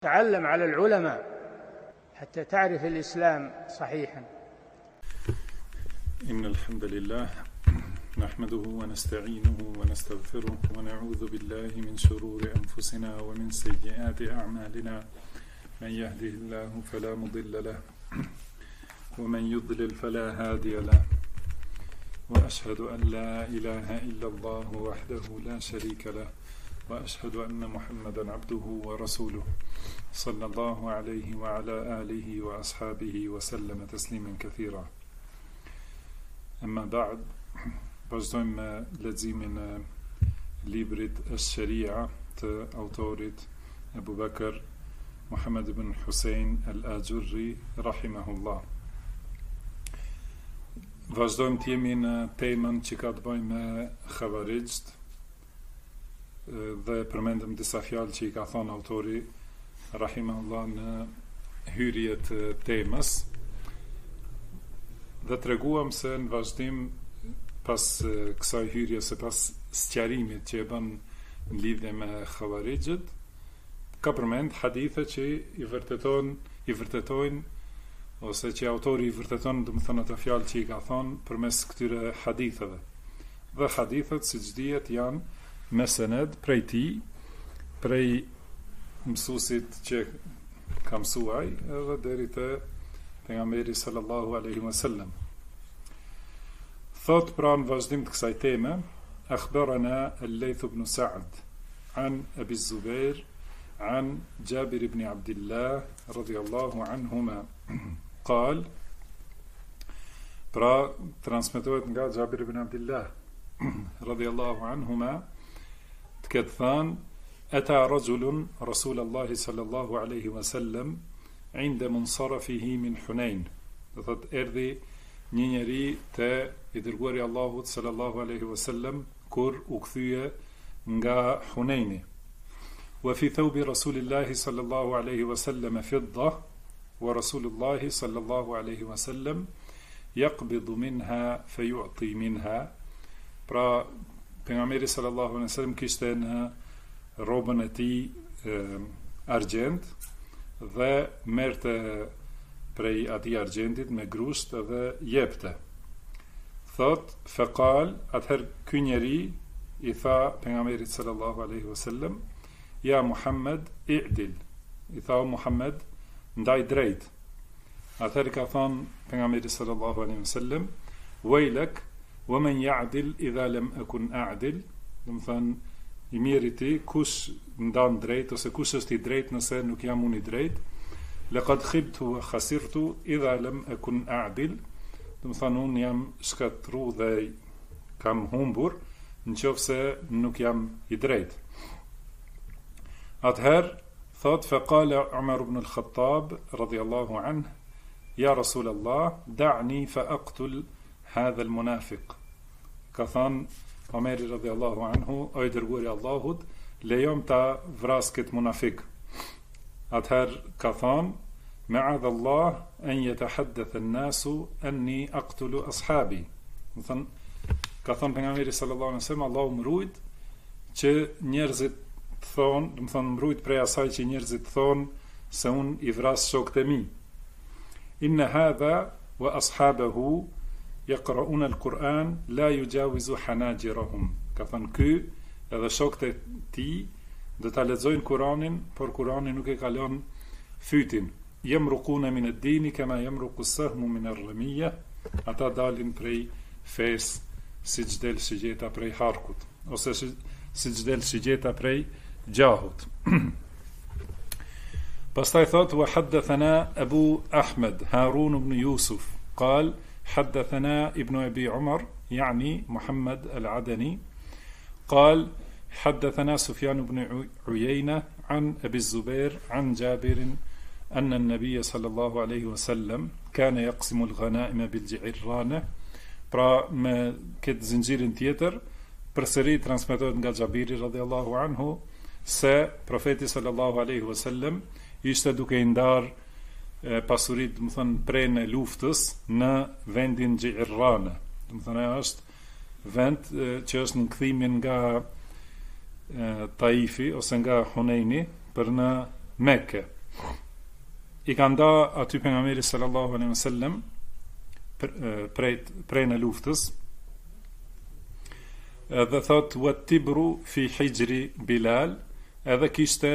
تعلم على العلماء حتى تعرف الإسلام صحيحا. إن الحمد لله نحمده ونستعينه ونستغفره ونعوذ بالله من شرور أنفسنا ومن سيئات أعمالنا، من يهده الله فلا مضل له ومن يضلل فلا هادي له، وأشهد أن لا إله إلا الله وحده لا شريك له، وأشهد أن محمدا عبده ورسوله صلى الله عليه وعلى آله وأصحابه وسلم تسليما كثيرا. أما بعد، vazhdojmë me leximin e librit Ash-Sharia të autorit Abu Bakr Muhammad ibn Hussein al-Ajurri rahimahullah. Vazhdojmë të jemi në temën që ka të bëjë me Khawarijt dhe përmendëm disa fjalë që i ka thënë autori rahimahullah në hyrje të temës dhe treguam se në vazhdim pas kësaj hyrje, se pas sqarimit që e bën në lidhje me Khawarijët, ka përmend hadithe që i vërtetojnë ose që autori i vërteton, domethënë ato fjalë që i ka thonë përmes këtyre haditheve. Dhe hadithet, siç dihet, janë me sened prej tij, prej mësuesit që ka mësuar edhe deri te pejgamberi sallallahu alaihi wasallam. Thot pra në vazhdim të kësaj teme, akhbarana al-Layth ibn Sa'd an Abi Zubair an Jabir ibn Abdullah radiyallahu anhuma qal, pra transmetohet nga Jabir ibn Abdullah radiyallahu anhuma të ketë thënë: ata rajulun Rasulullahi sallallahu alaihi wasallam inda munsarafihi min Hunain. Do thot erdhi një njeri te i dërguari i Allahut sallallahu alaihi wasallam kur u kthye nga Hunaini. Wa fi thawbi Rasulillahi sallallahu alaihi wasallam fidda wa Rasulullahi sallallahu alaihi wasallam yaqbidu minha fayu'ti minha. Pra pejgamberi sallallahu alaihi wasallam kishte në rrobën e tij argjend dhe merrte prej atij argjendit me grusht dhe jepte. Thot faqal, atëherë ky njeri i tha pejgamberit sallallahu alaihi wasallam: ja Muhammed i'dil, i tha Muhammed ndaj drejt. Atëherë ka thënë pejgamberi sallallahu alaihi wasallam: waylak wa man ya'dil idha lam akun a'dil. Do të thënë, i miri ti, kush ndan drejt ose kush është i drejt nëse nuk jam unë i drejt. Laqad khibtu wa khasirtu idha lam akun a'dil. Do të thënë, unë jam shkatru dhe kam humbur nëse nuk jam i drejt. Atëherë thot faqala Umar ibn al-Khattab radiyallahu anhu: ja Rasulallah, da'ni fa aqtul hadha al-munafiq. Ka thënë Omeri radhiyallahu anhu: o i dërguari i Allahut, lejom ta vras këtë munafik. Atëherë ka thënë: ma'adha Allah an yatahaddatha an-nasu anni aqtulu ashabi. Do thënë, ka thënë pejgamberi sallallahu alaihi wasallam, Allahu mbrojt që njerëzit thonë, do të thënë mbrojt prej asaj që njerëzit thonë se unë i vras shokët e mi. Inna hadha wa ashabahu yaqra'una al-Quran la yujawizu hanajirahum. Ka thënë ky edhe shokët e tij do ta lexojnë Kur'anin, por Kur'ani nuk e kalon fytin. Yamruquna min ad-din kama yamruqu as-sahmu min ar-ramiyya. Ata dalin prej fes siç del shigjeta prej harkut, ose siç del shigjeta prej gjahut. Pastaj thot: wa haddathana Abu Ahmed Harun ibn Yusuf قال حدثنا ابن أبي عمر يعني محمد العدني قال حدثنا سفيان بن عيينة عن أبي الزبير عن جابر أن النبي صلى الله عليه وسلم كان يقسم الغنائم بالجعرانة. Pra me këtë zinxhirin tjetër përsëri transmetohet nga Xhabiri radhiyallahu anhu se profeti sallallahu alaihi wasallam ishte duke i ndar pasurit, do të thënë, prej në luftës në vendin Gjirrane. Do të thënë, është vend që është në kthimin nga Taifi ose nga Hunaini për në Mekke. I ka nda aty pejgamberi sallallahu alaihi wasallam prej në luftës, dhe thot wa tibru fi hijri Bilal, edhe kishte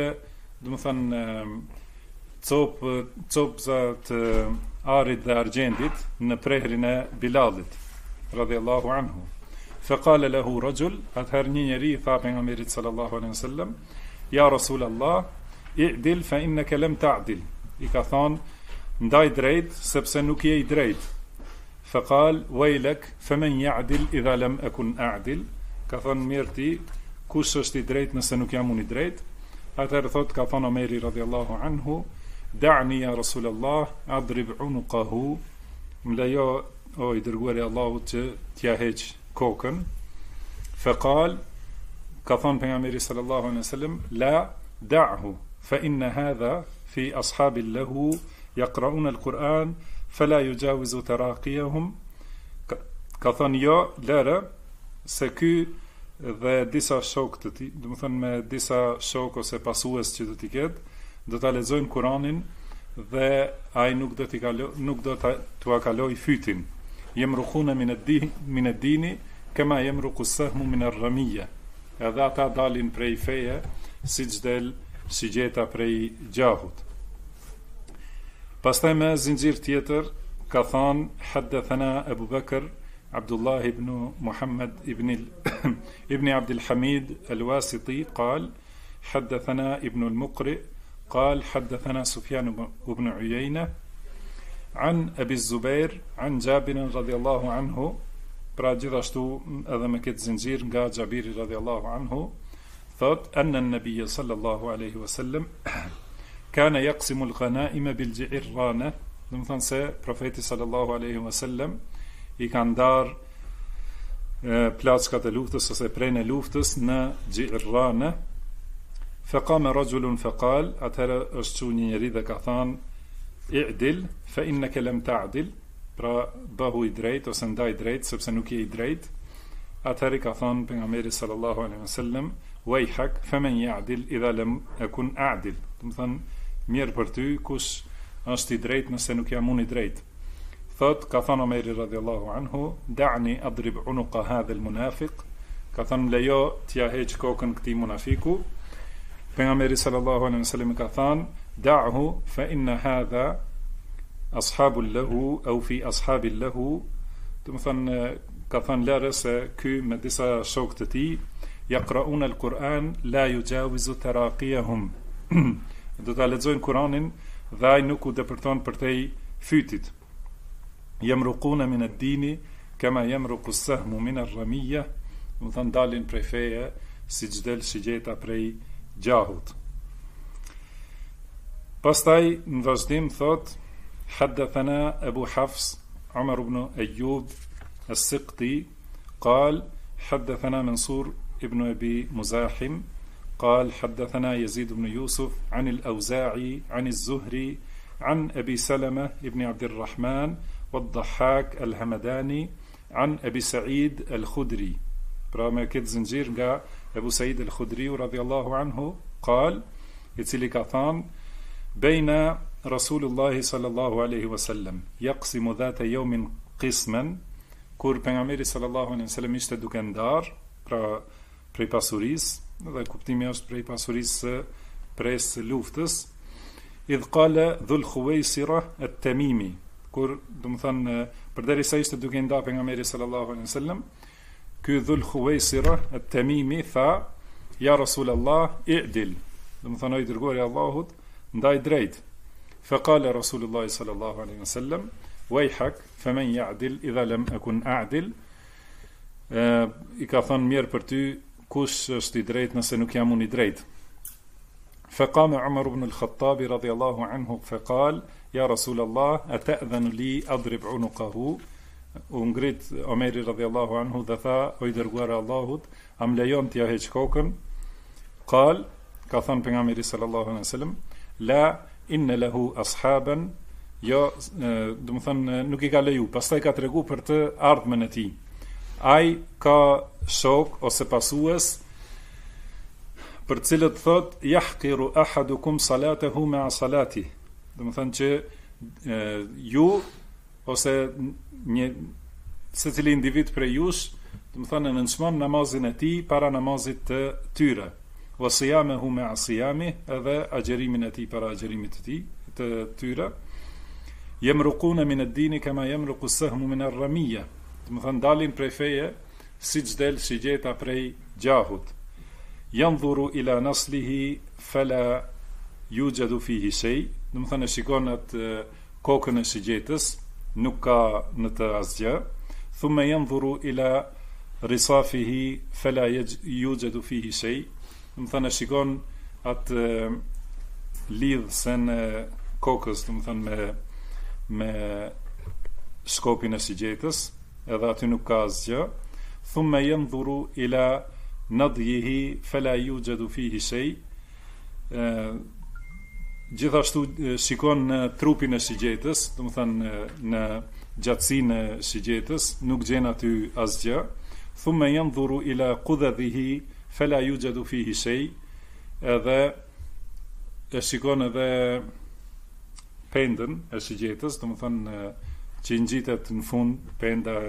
copza të arit dhe argjendit në prehrin e Bilalit radhiyallahu anhu. Faqala lahu rajul, atëherë një njeri i tha pejgamberit sallallahu alaihi wasallam, ja Rasulallah, i'dil fa innaka lam ta'dil. I ka thonë, ndaj drejt sepse nuk je i drejt. Faqal waylak faman ya'dil idha lam akun a'dil. Ka thonë, mirë ti, kush është i drejt nëse nuk jam unë i drejt? Atëherë thot, ka thonë Omeri radhiyallahu anhu, da'ni ya Rasulallah adrib unuqahu, më lejo o i dërguari i Allahut që t'ja heq kokën. Faqal, ka thonë pejgamberi sallallahu alaihi wasallam, la da'hu fa inna hadha fi ashabil lahu yaqra'una al-Quran fala yujawizu taraqiyahum. Ka thonë, jo, lëre, se ky dhe disa shok të ti, do të thënë me disa shok ose pasues që do t'i ketë, do ta lexojnë Kur'anin dhe ai nuk do t'ua kaloj fytin. Yamruquna min ad-dini kama yamruqu as-sahmu min ar-ramiyya. Edhe ata dalin prej feje siç del shigjeta prej gjahut. Pastaj me zinxhir tjetër ka thënë haddathana Abu Bakr Abdullah ibn Muhammad ibn عبد الحميد الواسطي قال حدثنا ابن المقرئ قال حدثنا سفيان بن عيينة عن أبي الزبير عن جابر رضي الله عنه. Pra gjithashtu edhe me këtë zinxhir nga Xhabiri radhiyallahu anhu, thot anna an-nabiy sallallahu alaihi wasallam kana yaqsimu al-ghanaima bil-ji'rana. Do të thonë se profeti sallallahu alaihi wasallam i ka ndar plaçkat e luftës ose prejnë e luftës në Gjirrane. Faqama rajulun faqal, atëherë është çu një njeri dhe ka thënë i'dil fa innaka lam ta'dil, pra bëhu i drejt ose ndaj drejt sepse nuk je i drejt. Atëherë ka thënë pejgamberi sallallahu alaihi wasallam wayhak faman ya'dil idha lam akun a'dil. Do të thonë, mirë për ty, kush është i drejt nëse nuk jam unë i drejt. Thot, ka thënë Omeri radhiyallahu anhu, da'ni adrib unuqa hadha al-munafiq. Ka thënë, lejo t'ja heq kokën këtij munafiku. Pejgamberi sallallahu alaihi wasallam ka thënë, da'hu fa inna hadha ashabul lahu aw fi ashabil lahu. Do të thonë, ka thënë lere se ky me disa shokë të tij yaqra'una al-Quran la yujawizu taraqiyahum. Do ta lexojnë Kur'anin dhe ai nuk u depërton përtej fytit. Yamruquna min ad-dini kama yamruqu as-sahmu min ar-ramiyya. Do të dalin prej feje siç del shigjeta prej gjahut. Pastaj në vazhdim thot حدثنا أبو حفص عمر بن أيوب السقطي قال حدثنا منصور ابن أبي مزاحم قال حدثنا يزيد بن يوسف عن الأوزاعي عن الزهري عن أبي سلمة ابن عبد الرحمن والضحاك الهمداني عن أبي سعيد الخدري. برا كت زنجير أبو سعيد الخدري رضي الله عنه قال يتسلي كثان بين رسول الله صلى الله عليه وسلم يقسم ذات يوم قسما. Kur pejgamberi sallallahu alaihi wasallam ishte duke ndar, pra prej pasurisë, dhe kuptimi është prej pasurisë prej luftës, idh qala dhul Khuwaisira at-Tamimi. Kur, do të thënë, përderisa ishte duke ndar pejgamberi sallallahu alaihi wasallam, ky dhul Khuwaisira at-Tamimi tha, ja Rasulullah, i'dil. Do të thënë, i dërguari i Allahut, ndaj drejt. فقال رسول الله صلى الله عليه وسلم ويحك فمن يعدل إذا لم أكن أعدل. I ka thënë, mirë për ty, kush është i drejt nëse nuk jam unë i drejt. فقام عمر بن الخطاب رضي الله عنه فقال يا رسول الله أتأذن لي أضرب عنقه. U ngrit Omeri radhiyallahu anhu dhe tha, o i dërguar i Allahut, am lejon t'ja heq kokën? Qal, ka thënë pejgamberi sallallahu alaihi wasallam, la inna lahu ashaban, jo, do të thënë, nuk i ka leju. Pastaj ka tregu për të ardhmen e tij. Ai ka shok ose pasues për cilët thot yahqiru ahadukum salatahu ma'a salati. Do të thonë që ju ose një secili individ prej jush, do të thonë nënçmon namazin e tij para namazit të tyre. Wa siyamuhu ma'a siyami, edhe agjerimin e tij para agjerimit të tij të tyre. Yamruquna min ad-din kama yamruqu as-sahmu min ar-ramiyya. Do të thonë dalin prej feje siç del shigjeta prej gjahut. Yanzuru ila naslihi fala yujadu fihi shay. Do të thonë shikon atë kokën e shigjetës, nuk ka në të asgjë. Thumma yanzuru ila risafihi fala yujadu fihi shay. Do të thonë shikon atë lidhsen e kokës, do të thonë me shkopin e shigjetës, edhe aty nuk ka asgjë. Thumma yanzuru ila nadhihi fala yujadu fihi shay. Gjithashtu shikon në trupin e shigjetës, do të thonë në gjatësinë e shigjetës, nuk gjen aty asgjë. Thumma yanzuru ila qudhihi fala yujadu fihi shay. Edhe e shikon edhe pendën e shigjetës, do të thonë që ngjitet në fund penda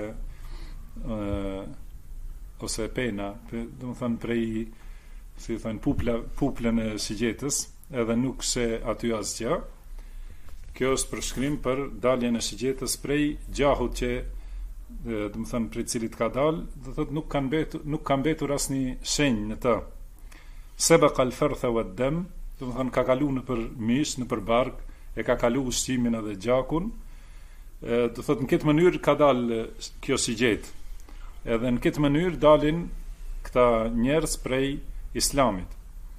ose pena, do të thonë prej, si thonë, puplën e shigjetës, edhe nuk se aty asgjë. Kjo është përshkrim për daljen e shigjetës prej gjahut që, do të thonë, prej cilit ka dalë, do thotë nuk ka mbetur asnjë shenjë në të. Sabaqa al-fartha wad-dam, do të thonë ka kalu në për mish, në për bark, e ka kalu ushqimin edhe gjakun. Do thotë në këtë mënyrë ka dalë kjo shigjet. Edhe në këtë mënyrë dalin këta njerëz prej islamit.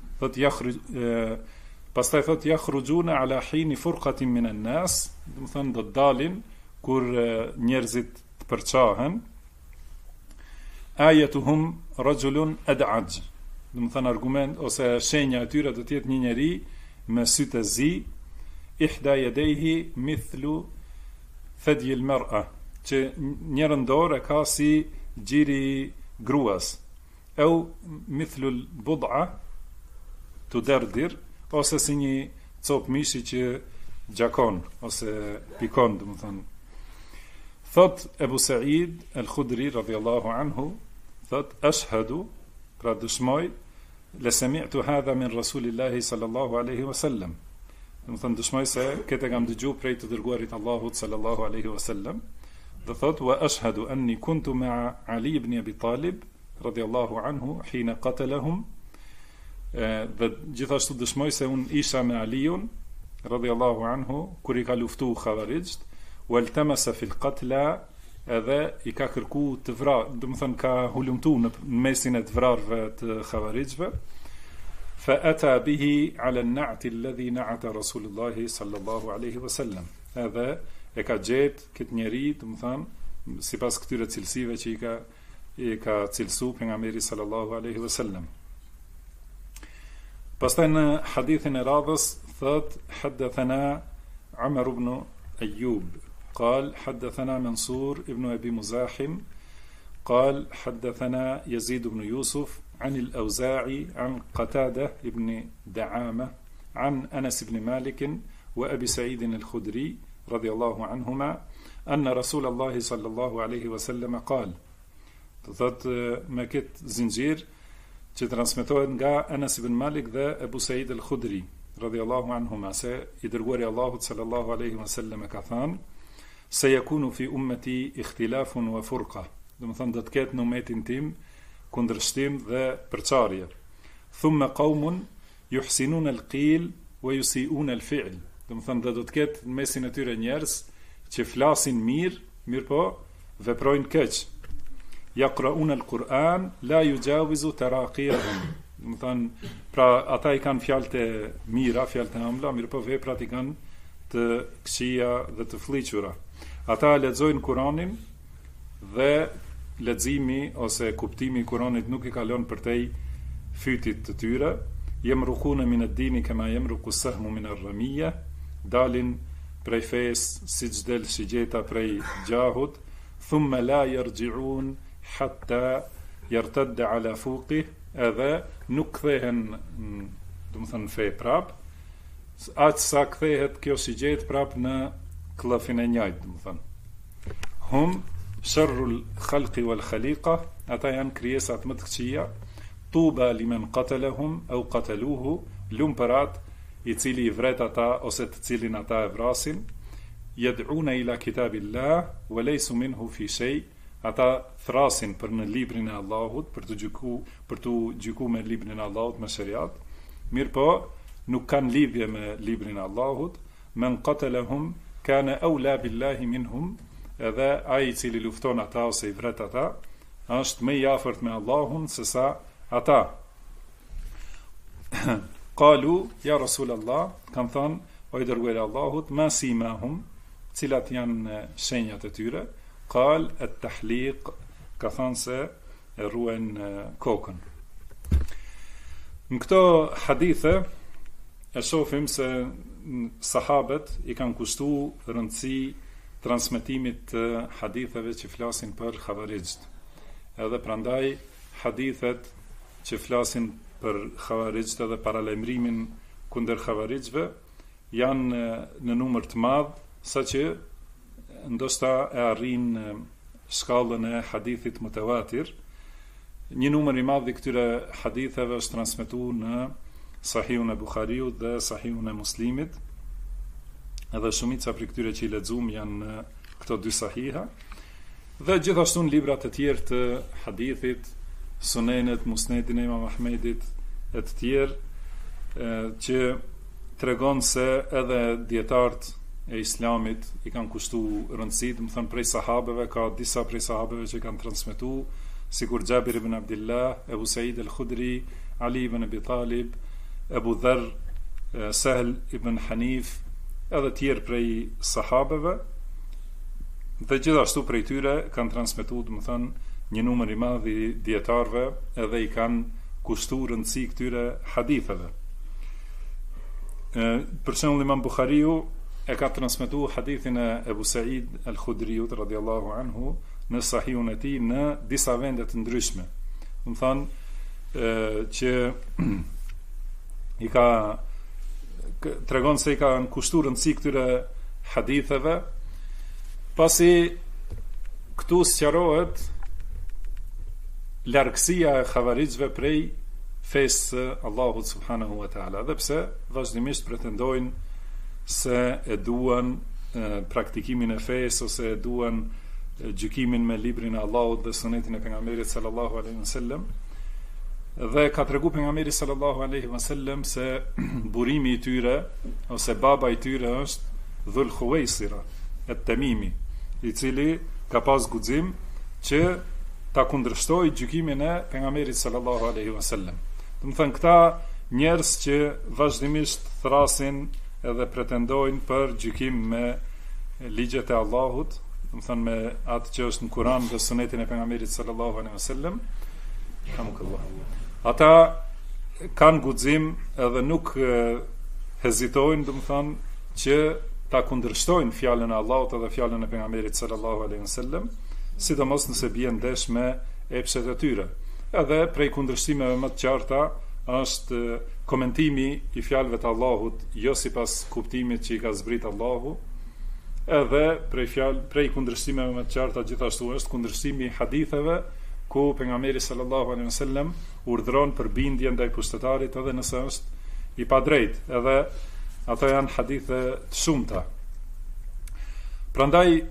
Pastaj thot yakhrujuna ala hini furqatin min an-nas, do të thonë do të dalin kur njerëzit të përçahen. Ayatuhum rajulun ad'aj. Do të thonë argument ose shenja e tyre do të jetë një njeri me sy të zi, ihda yadayhi mithlu thadyi al-mar'a, që njërën dorë ka si gjiri gruas, au mithlu al-bud'a tudardir, ose si një cop mishi që gjakon ose pikon, do të thonë. Thot Ebu Sa'id al-Khudri radhiyallahu anhu, thot ashhadu, pra dëshmoj, la sami'tu hadha min Rasulillahi sallallahu alaihi wasallam. Do të thonë dëshmoj se këtë kam dëgjuar prej të dërguarit Allahut sallallahu alaihi wasallam. Do thot wa ashhadu anni kuntu ma'a Ali ibn Abi Talib radhiyallahu anhu hina qatalahum. Dhe gjithashtu dëshmoj se unë isha me Aliun radhiyallahu anhu kur i ka luftu Khawarijt, waltamasa fil qatla, edhe i ka kërku të vrarë, do të thonë ka hulumtu në mesin e të vrarëve të Khawarijve. Fa ata bihi ala an-na'ti alladhi na'ata Rasulullah sallallahu alaihi wasallam. Edhe e ka gjetë këtë njeri, do të thonë sipas këtyre cilësive që i ka cilësu pejgamberi sallallahu alaihi wasallam. Pastaj në hadithin e radhës thot haddathana Umar ibn Ayyub قال حدثنا منصور ابن أبي مزاحم قال حدثنا يزيد بن يوسف عن الأوزاعي عن قتادة ابن دعامة عن أنس بن مالك وأبي سعيد الخدري رضي الله عنهما أن رسول الله صلى الله عليه وسلم قال thot me këtë zinxhir që transmetohet nga Anas ibn Malik dhe Ebu Sa'id al-Khudri radhiyallahu anhuma se i dërguari Allahut sallallahu alaihi wasallam ka thënë se yakunu fi ummati ikhtilafun wa furqa, do të thonë do të ketë në ummetin tim kundërshtim dhe përçarje. Thumma qaumun yuhsinuna al-qil wa yusi'una al-fi'l, do të thonë do të ketë në mesin e tyre njerëz që flasin mirë po veprojnë keq. Yaqra'una al-Qur'an la yujawizu taraqiyahum, do të thonë pra ata i kanë fjalët e mira, fjalët e ëmbla, mirë po veprat i kanë të këqija dhe të fllihura. Ata lexojnë Kur'anin dhe leximi ose kuptimi i Kur'anit nuk i kalon përtej fytit të tyre. Yamruquna min ad-din kama yamruqu as-sahmu min ar-ramiyya, dalin prej fesë siç del shigjeta prej gjahut. Thumma la yarji'un hatta yartadda ala fuqih, edhe nuk kthehen, do të thënë, fe prap, aq sa kthehet kjo sigjet prap në klëfin e njëjtë, do të thënë. Hum sharrul khalqi wal khaliqa, ata janë krijesat më të këqija. Tuba liman qatalahum au qataluhu, lum për atë i cili i vret ata ose të cilin ata e vrasin. Yad'una ila kitabillah wa laysu minhu fi shay, ata thrasin për në librin e Allahut, për të gjykuar me librin e Allahut, me shariat. Mirë po, nuk kanë lidhje me librin e Allahut. Men qatalahum kana awla billahi minhum, edhe ai i cili lufton ata ose i vret ata është më i afërt me Allahun se sa ata. Qalu ya Rasulullah, kanë thënë, o i dërguari i Allahut, ma simahum, cilat janë shenjat e tyre? Qal at-tahliq, ka thënë se e ruajnë kokën. Në këto hadithe e shohim se sahabët i kanë kushtuar rëndësi transmetimit të haditheve që flasin për xhavarixht. Edhe prandaj hadithet që flasin për xhavarixht edhe paralajmërimin kundër xhavarixhve janë në numër të madh, saqë ndoshta e arrin shkallën e hadithit mutawatir. Një numër i madh i këtyre haditheve është transmetuar në Sahihun e Buhariut dhe Sahihun e Muslimit. Edhe shumica prej këtyre që i lexuam janë në këto dy sahiha, dhe gjithashtu në librat e tjerë të hadithit, Sunenet, Musnedin e Imam Ahmedit e të tjerë, që tregon se edhe dietarët e Islamit i kanë kushtuar rëndësi, do të thënë prej sahabeve, ka disa prej sahabeve që kanë transmetuar, sikur Jabir ibn Abdullah, Ebu Said al-Khudri, Ali ibn Abi Talib, Ebu Dharr, Sahl ibn Hanif, edhe tjerë prej sahabeve, dhe gjithashtu prej tyre kanë transmetuar, do të thënë, një numër i madh i dietarëve, edhe i kanë kushtuar rëndësi këtyre haditheve. Për shembull, Imam Buhariu e ka transmetuar hadithin e Ebu Said al-Khudriut radhiyallahu anhu në Sahihun e tij në disa vende të ndryshme. Do të thënë që i ka tregon se i kanë kushtuar rëndësi këtyre haditheve, pasi këtu sqarohet largësia e xhavarixhve prej fesë Allahut subhanahu wa taala, dhe pse vazhdimisht pretendojnë se e duan praktikimin e fesë ose e duan gjykimin me librin e Allahut dhe sunetin e pejgamberit sallallahu alaihi wasallam. Dhe ka treguar pejgamberi sallallahu alaihi wasallam se burimi i tyre ose baba i tyre është Dhul Khuwaisira at-Tamimi, i cili ka pas guxim që ta kundërshtoj gjykimin e pejgamberit sallallahu alaihi wasallam. Do të thënë, këta njerëz që vazhdimisht thrasin edhe pretendojnë për gjykim me ligjet e Allahut, do të thënë me atë që është në Kur'an dhe sunetin e pejgamberit sallallahu alaihi wasallam, ata kanë guxim edhe nuk hezitojnë, do të thënë, që ta kundërshtojnë fjalën e Allahut edhe fjalën e pejgamberit sallallahu alaihi wasallam, sidomos nëse bien ndesh me epshet e tyre. Edhe prej kundërshtimeve më të qarta është komentimi i fjalëve të Allahut jo sipas kuptimit që i ka zbrit Allahu. Edhe prej kundërshtimeve më të qarta gjithashtu është kundërshtimi i haditheve ku pejgamberi sallallahu alaihi wasallam urdhëron për bindje ndaj pushtetarit edhe nëse është i padrejt. Edhe ato janë hadithe të shumta. Prandaj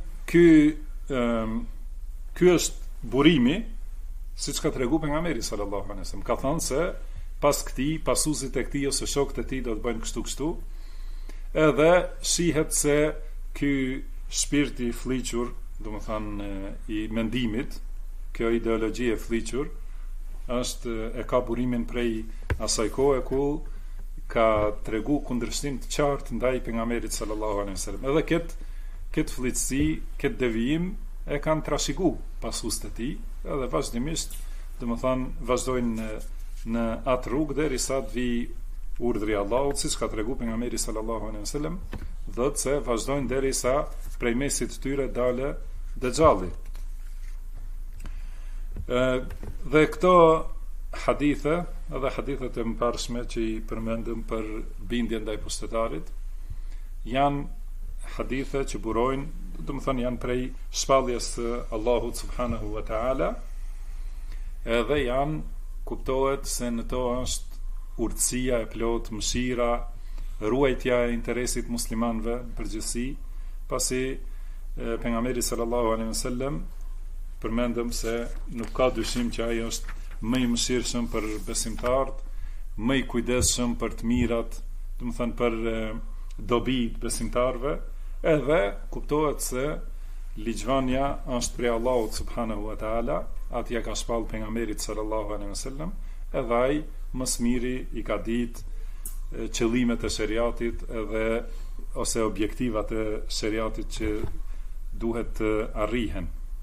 ky është burimi, siç ka treguar pejgamberi sallallahu alaihi wasallam. Ka thënë se pas këtij, pasuesit e këtij ose shokët e tij do të bëjnë kështu. Edhe shihet se ky shpirti i fliqur, domethënë i mendimit, kjo ideologji e fliqur, e ka burimin prej asaj kohe ku ka tregu kundërshtim të qartë ndaj pejgamberit sallallahu alaihi wasallam. Edhe këtë fliqësi, këtë devijim e kanë trashëguar pasuesit e tij, edhe vazhdimisht, domethënë vazhdojnë në atë rrugë derisa të vi urdhri i Allahut, siç ka treguar pejgamberi sallallahu alaihi wasallam, do të se vazhdojnë derisa prej mesit të tyre dalë Dejjalli. Dhe këto hadithe, edhe hadithet e mëparshme që i përmendëm për bindjen ndaj pushtetarit, janë hadithe që burojnë, do të thonë janë prej shpalljes së Allahut subhanahu wa taala, edhe janë, kuptohet se në to është urtësia e plot, mëshira, ruajtja e interesit muslimanëve në përgjithësi, pasi pejgamberi sallallahu alaihi wasallam përmendëm se nuk ka dyshim që ai është më i mëshirshëm për besimtarët, më i kujdesshëm për të mirat, do të thënë për dobit besimtarëve, edhe kuptohet se ligjvania është prej Allahut subhanahu wa taala, atij ka shpall pejgamberit sallallahu alaihi wasallam, edhe ai më së miri i ka ditë qëllimet e shariatit edhe ose objektivat e shariatit që duhet të arrihen.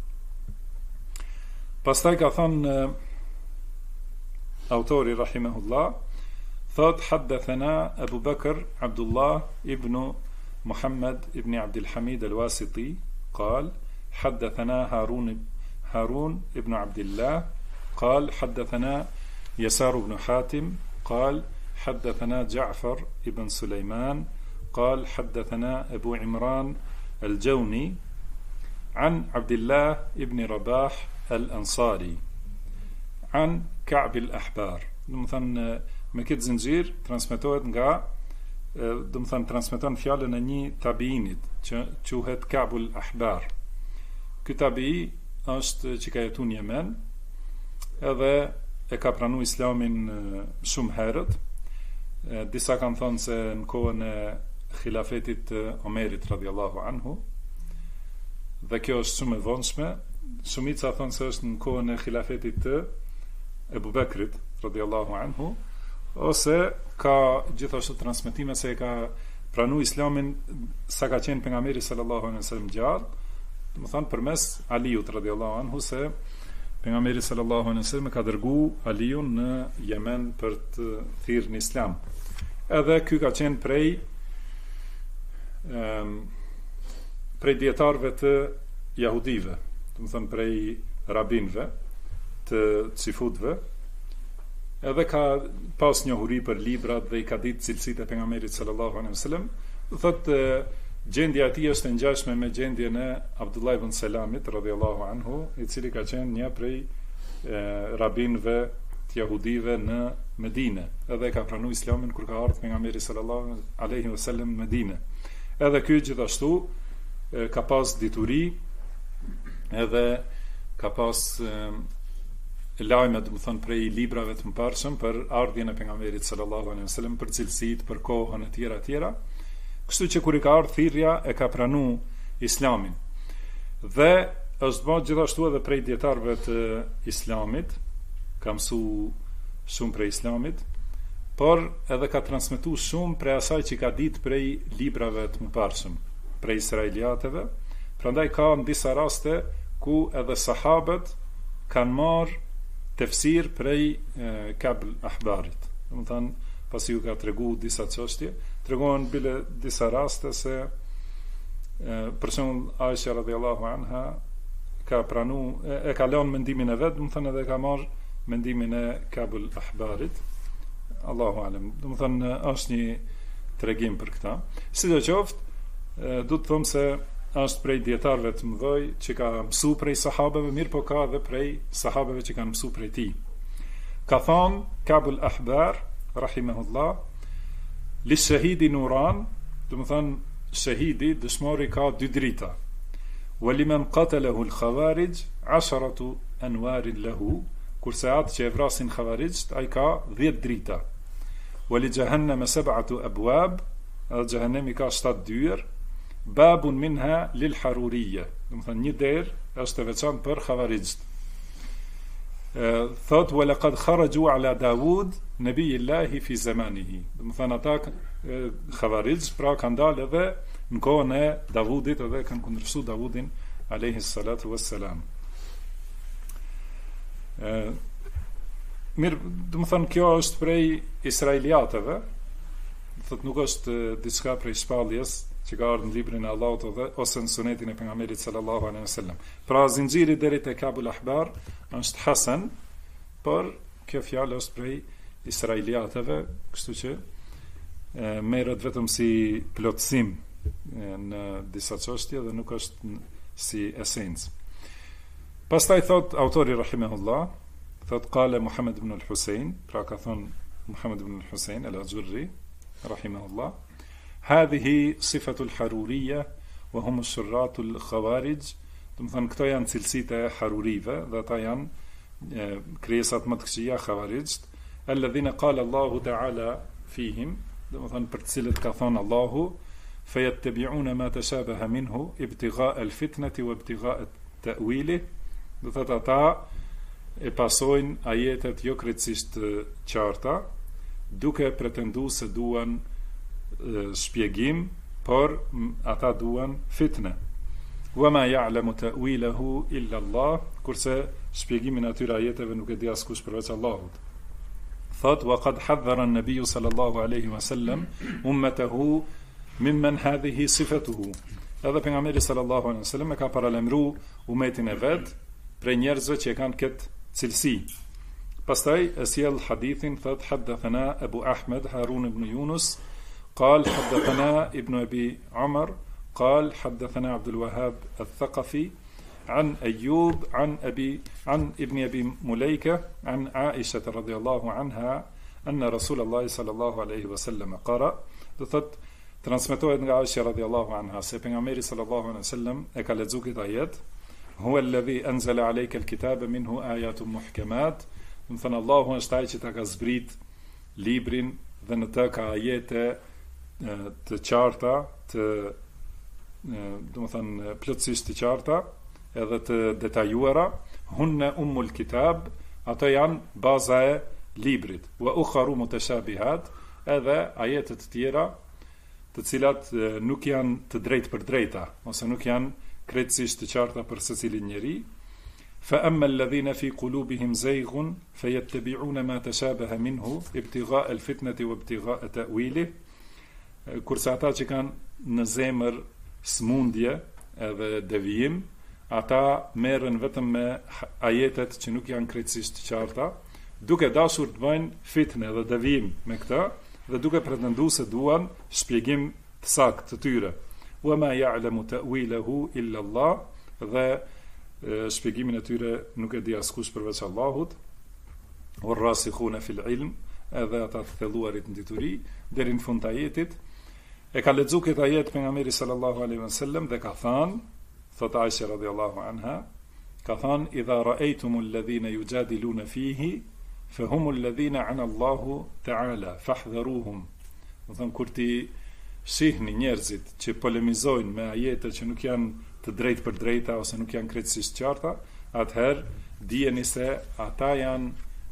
Pastaj ka thënë autori rahimahullah, thot haddathana Abu Bakr Abdullah ibn Muhammad ibn Abdul Hamid al-Wasiti قال حدثنا هارون ابن عبد الله قال حدثنا يسار بن حاتم قال حدثنا جعفر ابن سليمان قال حدثنا أبو عمران الجوني عن عبد الله ابن رباح الأنصاري عن كعب الأحبار. مثلا me këtë zinxhir transmetohet nga do të thënë transmeton fjalën e një tabiinit që quhet Kabul Ahbar. Ky tabii është që ka jetuar në Yemen, edhe e ka pranuar Islamin shumë herët. Disa kanë thënë se në kohën e khilafetit të Omerit radhiyallahu anhu, dhe kjo është shumë e vonshme. Shumica thonë se është në kohën e khilafetit të Ebu Bekrit radhiyallahu anhu, ose ka gjithashtu transmetime se e ka pranuar Islamin sa ka qenë pejgamberi sallallahu alaihi wasallam gjallë, do të thonë përmes Aliut radhiyallahu anhu, se pejgamberi sallallahu alaihi wasallam ka dërguar Aliun në Yemen për të thirrë në Islam. Edhe ky ka qenë prej dietarëve të jahudive, do të thonë prej rabinëve të cifutëve, edhe ka pas njohuri për librat dhe i ka ditë cilësitë e pejgamberit sallallahu alaihi wasallam. Thotë gjendja e tij është e ngjashme me gjendjen e Abdullah ibn Selamit radhiyallahu anhu, i cili ka qenë një prej rabinëve të jahudive në Medinë, edhe ka pranuar Islamin kur ka ardhur pejgamberi sallallahu alaihi wasallam në Medinë. Edhe ky gjithashtu ka pas dituri, edhe ka pas lajme, do të thonë, prej librave të mëparshëm për ardhjen e pejgamberit sallallahu alaihi wasallam, për cilësitë, për kohën e tjera. Kështu që kur i ka ardhur thirrja, e ka pranuar Islamin. Dhe është bërë gjithashtu edhe prej dietarëve të Islamit, ka mësuar shumë prej Islamit, por edhe ka transmetuar shumë prej asaj që ka ditë prej librave të mëparshëm, prej israeliateve. Prandaj ka në disa raste ku edhe sahabët kanë marrë tefsir prej Kabul Ahbarit. Do të thënë, pasi ju ka treguar disa çështje, tregon bile disa raste se për shembull Aisha radhiyallahu anha ka pranuar, e ka lënë mendimin e vet, do të thënë, edhe ka marrë mendimin e Kabul Ahbarit. Allahu alem. Do të thënë, është një tregim për këtë. Sidoqoftë, do të them se është prej dietarëve të mëdhej që ka mësuar prej sahabeve, mirë po ka edhe prej sahabeve që kanë mësuar prej tij. Ka thënë Kabul Ahbar rahimahullah, li shahidi nuran, do të thënë shahidi, dëshmori ka 2 drita. Wa liman qatalahu al-khawarij 10 anwar lahu, kurse atë që e vrasin khawarijt, ai ka 10 drita. Wa li jahannam 7 abwab, jahannami ka 7 dyert. Babun minha lil haruriyya, do të thënë një derë është e veçantë për xhavarijt. Thot wa laqad kharaju ala Daud nabiyillahi fi zamanihi, do të thënë ata xhavarijt pra kanë dalë edhe në kohën e Davudit, edhe kanë kundërshtuar Davudin alayhi salatu wassalam. Mirë, do të thënë kjo është prej israeliateve, thot nuk është diçka prej shpalljes që ka ardhur në librin e Allahut ose në sunetin e pejgamberit sallallahu alaihi wasallam. Pra zinxhiri deri te Kabul Ahbar është hasan, por kjo fjalë është prej israeliateve, kështu që merret vetëm si plotësim në disa çështje dhe nuk është si esencë. Pastaj thot autori rahimahullah, thot qala Muhammad ibn al-Husayn, pra ka thon Muhammad ibn al-Husayn al-Ajurri rahimahullah, hadhihi sifatu al-haruriyya wa hum ash-shurrat al-khawarij, do të thonë këto janë cilësitë e harurive dhe ata janë krijesat më të këqija khawarijt, alladhina qala Allahu ta'ala fihim, do të thonë për të cilët ka thënë Allahu, fayattabi'una ma tashabaha minhu ibtigha'a al-fitnati wa ibtigha'a at-ta'wilih, do të thotë ata e pasojnë ajetet jo krejtësisht qarta, duke pretenduar se duan shpjegim, por ata duan fitne. Wa ma ya'lamu ta'wilahu illa Allah, kurse shpjegimin atyre ajeteve nuk e di askush përveç Allahut. Thot wa qad hadhara an-nabiy sallallahu alaihi wasallam ummatahu mimman hadhihi sifatuhu. Edhe pejgamberi sallallahu alaihi wasallam e ka paralajmëruar umetin e vet prej njerëzve që kanë këtë cilësi. Pastaj e sjell hadithin, thot haddathana Abu Ahmed Harun ibn Yunus قال حدثنا ابن أبي عمر قال حدثنا عبد الوهاب الثقفي عن أيوب عن ابن أبي مليكة عن عائشة رضي الله عنها أن رسول الله صلى الله عليه وسلم قرأ. thot transmetohet nga Aisha radhiyallahu anha se pejgamberi sallallahu alaihi wasallam e ka lexuar këtë ajet, huwa alladhi anzala alayka alkitaba minhu ayatun muhkamat, do të thënë Allahu është ai që ta ka zbrit librin dhe në të ka ajete të qarta, do të thënë plotësisht të qarta, edhe të detajuara, hunna ummul kitab, ato janë baza e librit, wa ukharu mutashabihat, edhe ajete të tjera, të cilat nuk janë të drejtë për drejta, ose nuk janë krejtësisht të qarta për secilin njeri. Fa amma alladhina fi qulubihim zayghun fayattabi'una ma tashabaha minhu ibtigha'a al-fitnati wa ibtigha'a ta'wilih, kurse ata që kanë në zemër smundje edhe devijim, ata merren vetëm me ajetet që nuk janë krejtësisht të qarta, duke dashur të bëjnë fitne dhe devijim me këtë, dhe duke pretenduar se duan shpjegim të saktë të tyre. Wa ma ya'lamu ta'wilahu illa Allah, dhe shpjegimin e tyre nuk e di askush përveç Allahut. Warrasikhuna fil ilm, edhe ata të thelluarit në dituri, deri në fund të ajetit. E ka lexuar këtë ajet pejgamberi sallallahu alaihi wasallam dhe ka thënë, thot Aisha radhiyallahu anha, ka thënë idha ra'aytumul ladhina yujadiluna fihi fahumul ladhina 'ana Allahu ta'ala fahdharuhum. Do thënë kur ti shihni njerëzit që polemizojnë me ajete që nuk janë të drejtë për drejta ose nuk janë krejtësisht qarta, atëherë dijeni se ata janë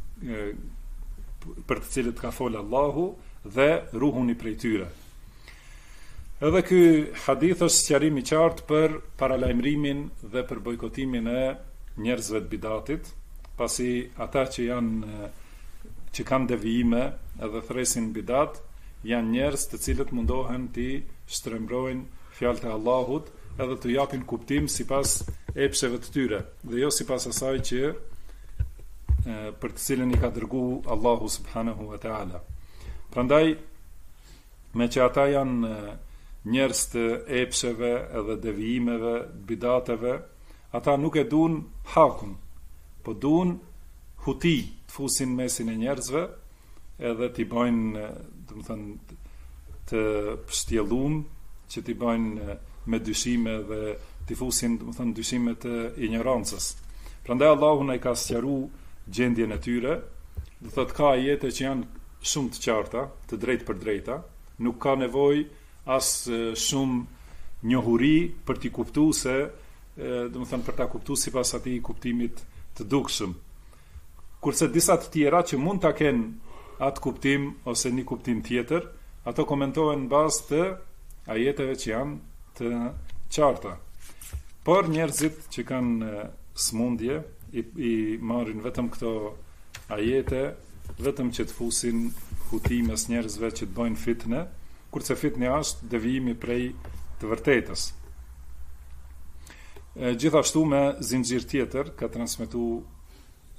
për të cilët ka folë Allahu dhe ruhuni prej tyre. Edhe ky hadith është sqarim i qartë për paralajmërimin dhe për bojkotimin e njerëzve të bidatit, pasi ata që kanë devijime edhe thresin bidat, janë njerëz të cilët mundohen të shtrembrojnë fjalët e Allahut edhe të japin kuptim sipas epsheve të tyre, dhe jo sipas asaj që për të cilën i ka dërguar Allahu subhanahu wa taala. Prandaj, me që ata janë njerëz të epsheve edhe devijimeve, bidateve, ata nuk e duan hakun, po duan huti, të fusin mesin e njerëzve edhe t'i bëjnë, do të thënë, të pështjellum, që t'i bëjnë me dyshime dhe t'i fusin, do të thënë, dyshime të ignorancës. Prandaj Allahu na i ka sqaruar gjendjen e tyre, do thotë ka ajete që janë shumë të qarta, të drejtë për drejta, nuk ka nevojë as shumë njohuri për t'i kuptuar se, do të thënë, për ta kuptuar sipas atij kuptimit të dukshëm. Kurse disa të tjera që mund ta kenë atë kuptim ose një kuptim tjetër, ato komentohen në bazë të ajeteve që janë të qarta. Por njerëzit që kanë smundje i marrin vetëm këto ajete, vetëm që të fusin huti mes njerëzve që të bëjnë fitne, kurse fitne është devijimi prej të vërtetës. Gjithashtu me zinxhir tjetër ka transmetuar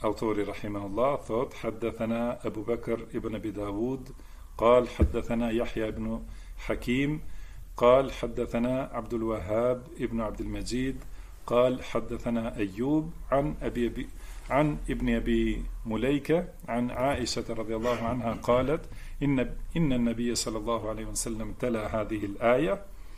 autori rahimahullah thot haddathana Abu Bakr ibn Abi Dawud قال حدثنا يحيى بن حكيم قال حدثنا عبد الوهاب ابن عبد المجيد قال حدثنا أيوب عن ابن أبي مليكة عن عائشة رضي الله عنها قالت إن النبي صلى الله عليه وسلم تلا هذه الآية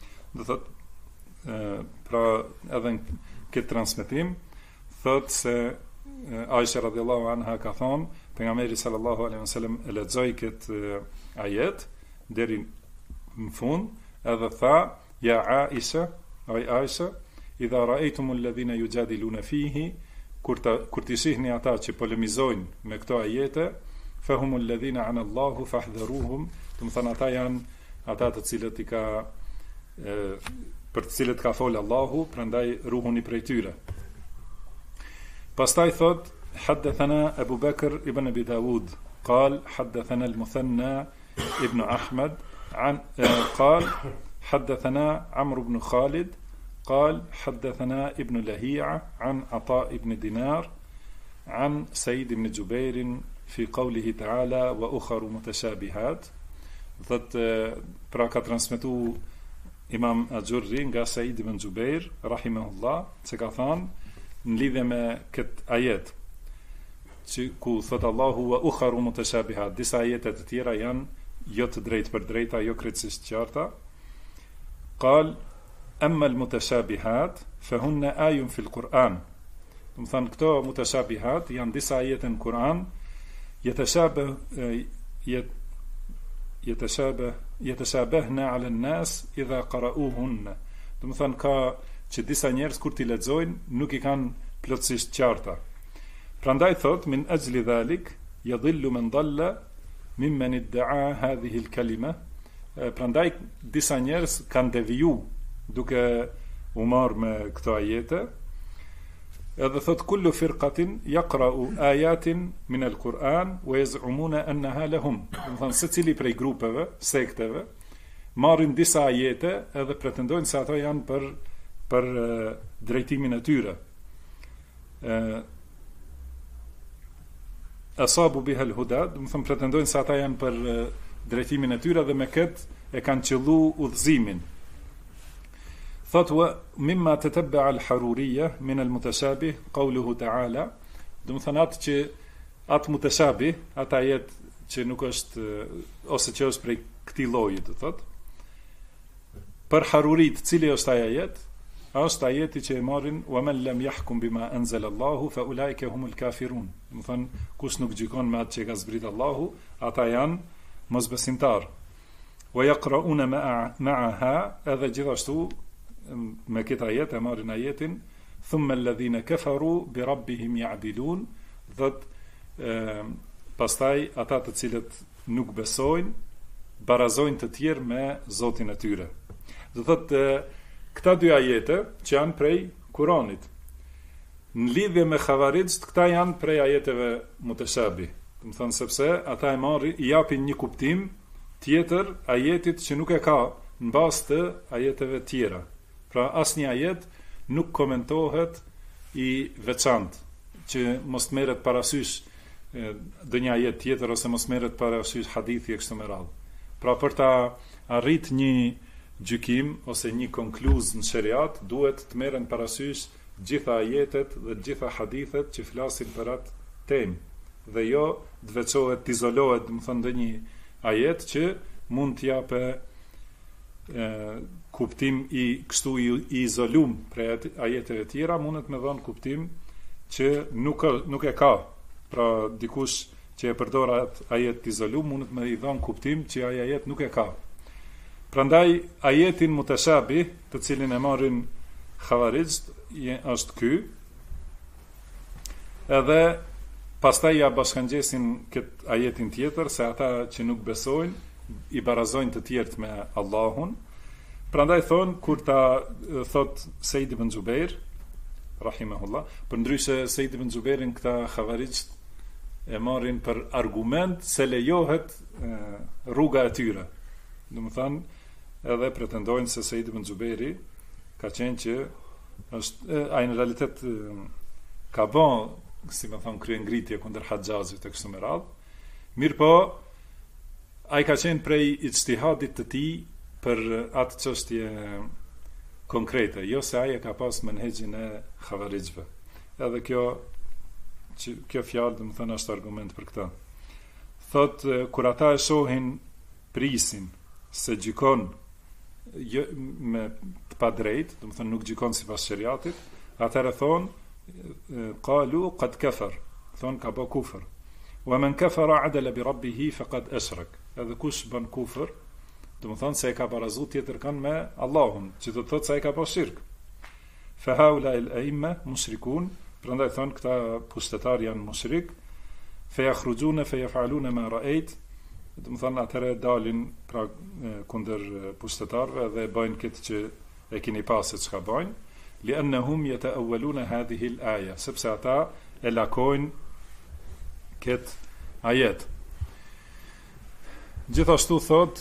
pra edhe në këtë transmetim thot se Aisha radhiyallahu anha ka thonë pejgamberi sallallahu alaihi wasallam e lexoi këtë ajet deri në fund edhe tha ja Aisha Aisha idha ra'aytum alladhina yujadiluna fihi kur të shihni ata që polemizojnë me këto ajete fahum alladhina ana Allahu fahdharuhum do të thonë ata janë ata të cilët i ka për të cilët ka folë Allahu, prandaj ruhuni prej tyre. Pastaj thot, haddathana Abu Bakr ibn Abi Dawud, قال حدثنا المثنى ابن أحمد قال حدثنا عمرو بن خالد قال حدثنا ابن لهيعة عن عطاء بن دينار عن سيد بن جبير في قوله تعالى وأخر متشابهات thot pra ka transmetu Imam Ajurri nga Said ibn Jubair rahimahullah se ka thënë në lidhje me këtë ajet që ku thot Allahu wa ukharu mutashabihat disa ajete të tjera janë jo të drejtë për drejta jo krejtësisht qarta qal amma al-mutashabihat fahunna ayun fi al-Quran do të thonë këto mutashabihat janë disa ajete në Kur'an يتشابهنا على الناس إذا قرأوهن do të thonë ka që disa njerëz kur ti lexojnë nuk i kanë plotësisht qarta prandaj thot min ajli dhalik yadhillu man dalla mimman idda'a hadhihi al-kalima prandaj disa njerëz kanë deviju duke u marrë me këto ajete edhe thot kullu firqatin yaqra'u ayatin min al-Quran wa yaz'umuna annaha lahum do të thonë secili prej grupeve sekteve marrin disa ajete edhe pretendojnë se ato janë për drejtimin e tyre asabu biha al-huda do të thonë pretendojnë se ata janë për drejtimin e tyre dhe me këtë e kanë qellu udhëzimin thot wa mimma tatabba al-haruriyya min al-mutashabih qawluhu ta'ala do të thonë atë që atë mutashabih ata jetë që nuk është ose që është prej këtij lloji do thot për harurit cili është ai ajet është ajeti që e marrin wa man lam yahkum bima anzala Allahu fa ulaika humul kafirun do të thonë kush nuk gjykon me atë që ka zbrit Allahu ata janë mosbesimtar wa yaqra'una ma'aha edhe gjithashtu me këtë ajet e marrin ajetin thumma alladhina kafaru bi rabbihim ya'dilun dhët pastaj ata të cilët nuk besojnë barazojnë të tjerë me Zotin e tyre do thotë këta dy ajete që janë prej Kuranit në lidhje me Khawarijt këta janë prej ajeteve mutashabih do të thonë sepse ata e marrin i japin një kuptim tjetër ajetit që nuk e ka në bazë të ajeteve tjera pra asnjë ajet nuk komentohet i veçantë që mos merret parasysh ndonjë ajet tjetër ose mos merret parasysh hadithi e kështu me radhë. Pra për ta arrit një gjykim ose një konkluz në shariat duhet të merren parasysh gjitha ajetet dhe gjitha hadithet që flasin për atë temë dhe jo të veçohet të izolohet, do të thonë ndonjë ajet që mund të japë kuptim i kështu i izolum prej ajeteve tjera mundet me dhënë kuptim që nuk e ka pra dikush që e përdor atë ajet izolum mundet me i dhënë kuptim që ai ajet nuk e ka prandaj ajetin mutashabih të cilin e marrin Khawarijt është ky edhe pastaj ja bashkangjesin këtë ajetin tjetër se ata që nuk besojnë i barazojnë të tjerët me Allahun prandaj thon kur ta thot Said ibn Jubair rahimahullah përndryshe Said ibn Jubairin këta Khawarijt e marrin për argument se lejohet rruga e tyre do të thonë edhe pretendojnë se Said ibn Jubairi ka qenë që është ai në realitet ka bën si më thonë, kryengritje kundër haxhaxhit e kështu me radhë. Mirë po, ai ka qenë prej ijtihadit të tij për atë çështje konkrete, jo se ai e ka pas menhexhin e xhavarixhve. Edhe kjo fjalë, domethënë, është argument për këtë. Thot, kur ata e shohin prisin se gjykon me të padrejt, domethënë nuk gjykon sipas shariatit, atëherë thonë qalu qad kafar, thonë ka bë kufër. Wa man kafara adala bi rabbih faqad ashrak. Edhe kush bën kufër, domethënë se e ka barazu tjetër kanë me Allahun, që do të thotë se ai ka bërë shirk. Fa haula al aimma mushrikun, prandaj thonë këta pushtetar janë mushrik. Fa yakhrujuna fa yaf'aluna ma ra'ayt, domethënë atëherë dalin pra kundër pushtetarëve dhe bëjnë këtë që e keni pasë çka bëjnë, li'annahum yata'awwaluna hadhihi al-aya, sepse ata e lakojnë këtë ajet. Gjithashtu thot,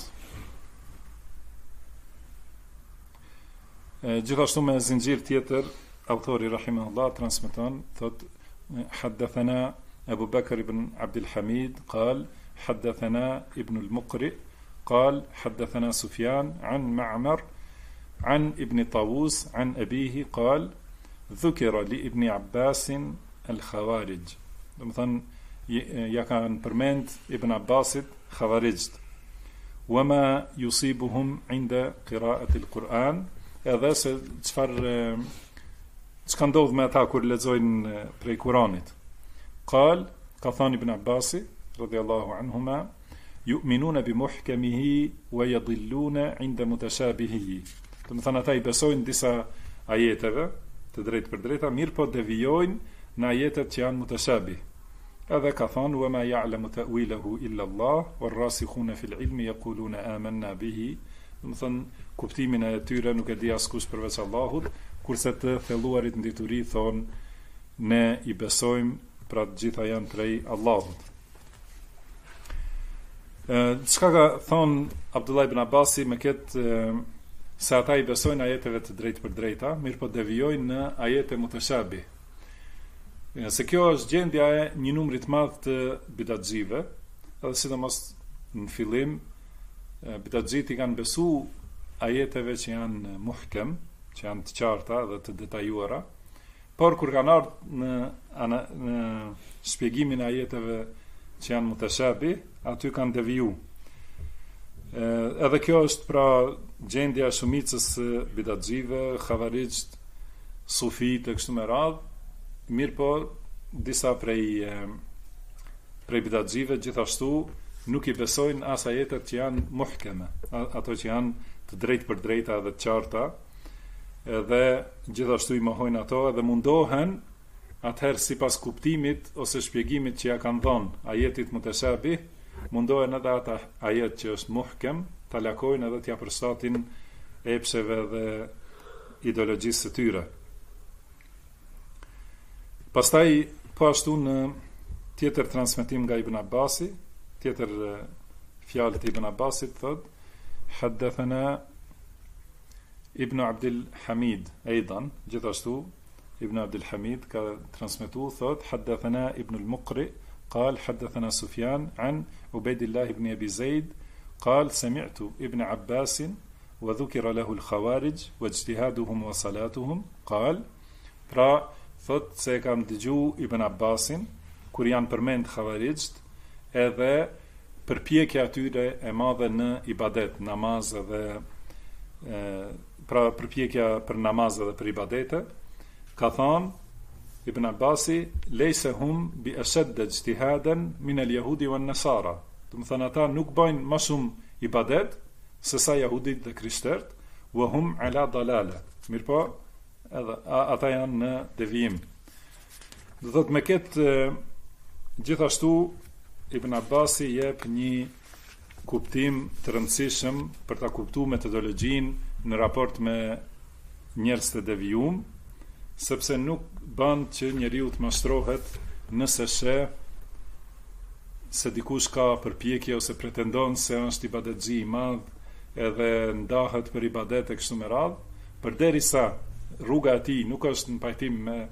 gjithashtu me zinxhir tjetër, autori rahimahullah transmeton, thot, haddathana Abu Bakr ibn Abdul Hamid قال حدثنا ابن المقرئ قال حدثنا سفيان عن معمر عن ابن طاووس عن أبيه قال ذكر لابن عباس الخوارج. domethënë ja kanë përmend Ibn Abbasit xhavarixht. Wama yusibuhum inda qira'ati al-Quran, edhe se çka ndodh me ata kur lexojnë prej Kuranit. Qal, ka thënë Ibn Abbasi radiyallahu anhuma, yu'minuna bi muhkamihi wa yadhilluna 'inda mutashabihi. Domethënë ata i besojnë disa ajeteve të drejtë për drejta, mirë po devijojnë në ajetet që janë mutashabih. Edhe ka thonë wa ma ya'lamu ta'wilahu illa Allah war-rasikhuna fil ilmi yaquluna amanna bihi. Domethënë kuptimin e tyre nuk e di askush përveç Allahut, kurse të thelluarit në dituri thonë ne i besojmë, pra të gjitha janë prej Allahut. Çka ka thonë Abdullah ibn Abbasi me këtë se ata i besojnë ajeteve të drejtë për drejta, mirë po devijojnë në ajete mutashabih. Se kjo është gjendja e një numri të madh të bidatxive, edhe sidomos në fillim bidatxit i kanë besu ajeteve që janë muhkem, që janë të qarta dhe të detajuara, por kur kanë ardhur në shpjegimin e ajeteve që janë mutashabih, aty kanë deviju. Edhe kjo është pra gjendja e shumicës bidatxive, xhavarixht, sufit e kështu me radhë. Mirë po, disa prej bidatxive gjithashtu nuk i besojnë as ajetet që janë muhkeme, ato që janë të drejtë për drejta dhe të qarta, edhe gjithashtu i mohojnë ato edhe mundohen atëherë sipas kuptimit ose shpjegimit që ja kanë dhënë ajetit mutashabih, mundohen edhe ata ajet që është muhkem ta lakojnë edhe t'ja përshtatin epsheve dhe ideologjisë së tyre. Pastaj po ashtu në tjetër transmetim nga Ibn Abbasi, tjetër fjalë të Ibn Abbasit thot, haddathana Ibn Abdul Hamid aidan, gjithashtu Ibn Abdul Hamid ka transmetuar thot, haddathana Ibn al-Muqri قال حدثنا سفيان عن عبيد الله بن أبي زيد قال سمعت ابن عباس وذكر له الخوارج واجتهادهم وصلاتهم قال pra thot se kam dëgju Ibn Abbasin kur janë përmend xhavarixht edhe përpjekja atyre e madhe në ibadet, namaz dhe pra përpjekja për namaz dhe për ibadete, ka thënë Ibn Abbasi lejse hum bi ashad ijtihadan min al-yahudi wan nasara. Do të thonë ata nuk bëjnë më shumë ibadet se sa jehudit dhe krishterët, wa hum ala dalala. Mirpo edhe ata janë në devijim. Do thotë me këtë gjithashtu Ibn Abbasi jep një kuptim të rëndësishëm për ta kuptuar metodologjinë në raport me njerëz të devijum, sepse nuk bën që njeriu të mashtrohet nëse sheh se dikush ka përpjekje ose pretendon se është ibadetxhi i madh edhe ndahet për ibadet e kështu me radhë, përderisa rruga e tij nuk është në pajtim me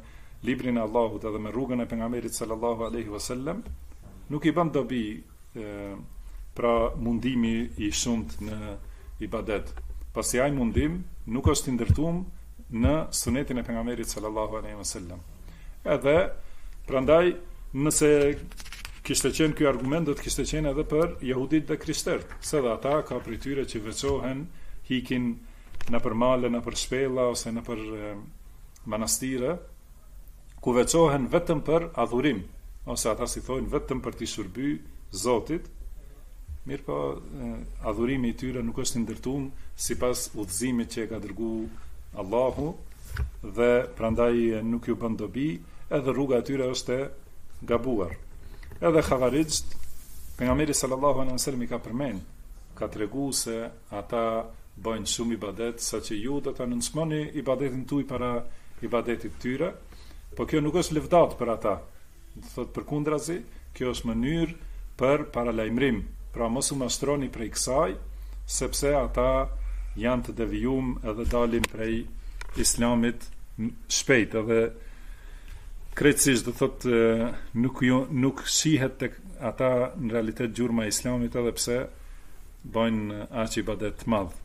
librin e Allahut edhe me rrugën e pejgamberit sallallahu alaihi wasallam, nuk i bën dobi pra mundimi i shumt në ibadet. Pasi ai mundim nuk është i ndërtuar në sunetin e pejgamberit sallallahu alaihi wasallam. Edhe prandaj nëse kishte qenë ky argument, do të kishte qenë edhe për jehudit dhe krishterët, se dhe ata ka prej tyre që veçohen, hikin në për male, në për shpella ose në për manastire, ku veçohen vetëm për adhurim, ose ata si thojnë vetëm për t'i shërby Zotit. Mirë po, adhurimi i tyre nuk është ndërtuar sipas udhëzimit që e ka dërguar Allahu, dhe prandaj nuk ju bën dobi, edhe rruga e tyre është e gabuar. Edhe Khawarijt, pejgamberi sallallahu alaihi wasallam i ka përmend, ka treguar se ata bëjnë shumë ibadet, saqë ju do ta nënçmoni ibadetin tuaj para ibadetit tyre, po kjo nuk është lëvdat për ata. Thot përkundrazi, kjo është mënyrë për paralajmërim. Pra mos u mashtroni prej kësaj, sepse ata janë të devijuar edhe dalin prej islamit shpejt, edhe krejtësisht do thot nuk shihet tek ata në realitet gjurma e islamit, edhe pse bëjnë aq ibadet të madh.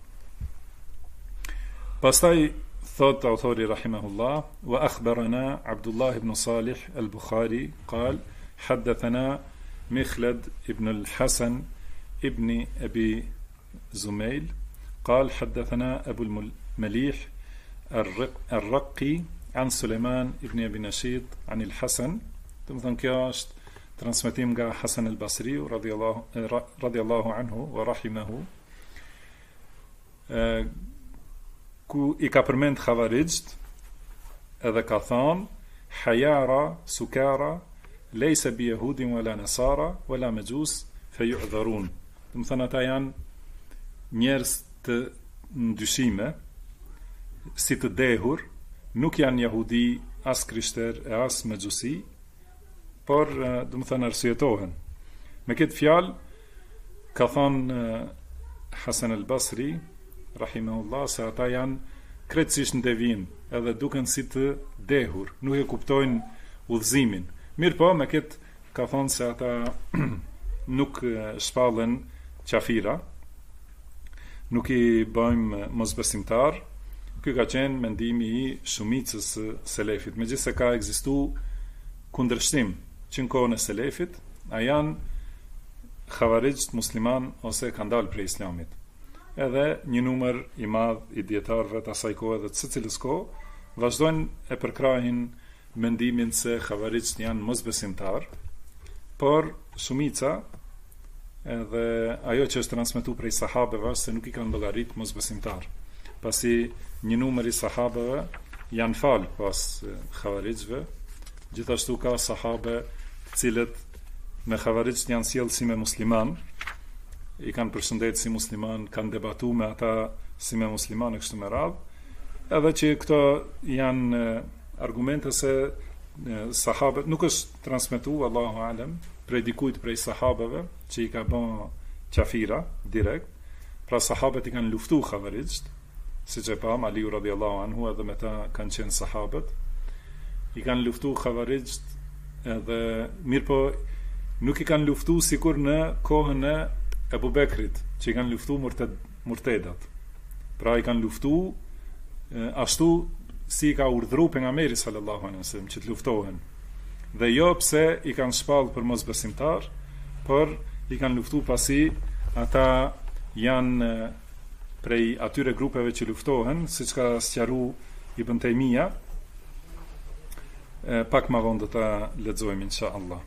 Pastaj thot autori rahimahullah, wa akhbarana Abdullah ibn Salih al-Bukhari قال حدثنا مخلد ابن الحسن ابن أبي زميل قال حدثنا أبو المليح الرقي عن سليمان ابن أبي نشيط عن الحسن. ثم كاش transmetim nga Hasan al-Basriu radhiyallahu anhu wa rahimahu, ku i ka përmend Khawarijt edhe ka thënë hayara sukara lejse bi jehudin wala nasara wala majus feyu'dharun. Do të thënë ata janë njerëz të ndyshime, si të dehur, nuk janë jehudi, as krishter e as majusi, por do të thënë arsyetohen. Me këtë fjalë ka thënë Hasan al-Basri rahimahullah se ata janë krejtësisht në devijim, edhe duken si të dehur, nuk e kuptojnë udhëzimin. Mirë po, me këtë ka thonë se ata nuk shpallen qafira, nuk i bëjmë mosbesimtar. Ky ka qenë mendimi i shumicës së selefit, megjithëse ka ekzistuar kundërshtim që në kohën e selefit, a janë Khawarijt musliman ose kanë dalë prej islamit. Edhe një numër i madh i dietarëve të asaj kohe dhe të secilës kohë vazhdojnë e përkrahin mendimin se Khawarijt janë mosbesimtar, por shumica edhe ajo që është transmetuar prej sahabeve se nuk i kanë llogarit mosbesimtar, pasi një numër i sahabeve janë fal pas Khawarijve. Gjithashtu ka sahabe të cilët me Khawarijt janë sjellë si me musliman, i kanë përshëndetë si musliman, kanë debatu me ata si me musliman e kështu me radhë, edhe që këto janë argumente se sahabët nuk është transmetu, Allahu alem, prej dikujt prej sahabeve që i ka bën qafira direkt. Pra sahabët i kanë luftu Khawarijt, siç e pam Aliu radhiyallahu anhu, edhe me ta kanë qenë sahabët, i kanë luftu Khawarijt, edhe mirë po nuk i kanë luftu sikur në kohën e Ebu Bekrit, që i kanë luftu murtedat. Pra i kanë luftu ashtu si i ka urdhëru pejgamberi sallallahu alaihi wasallam që të luftohen. Dhe jo pse i kanë shpallë për mosbesimtar, por i kanë luftu pasi ata janë prej atyre grupeve që luftohen, siç ka sqaruar Ibn Taymija. Pak më vonë do ta lexojmë inshallah.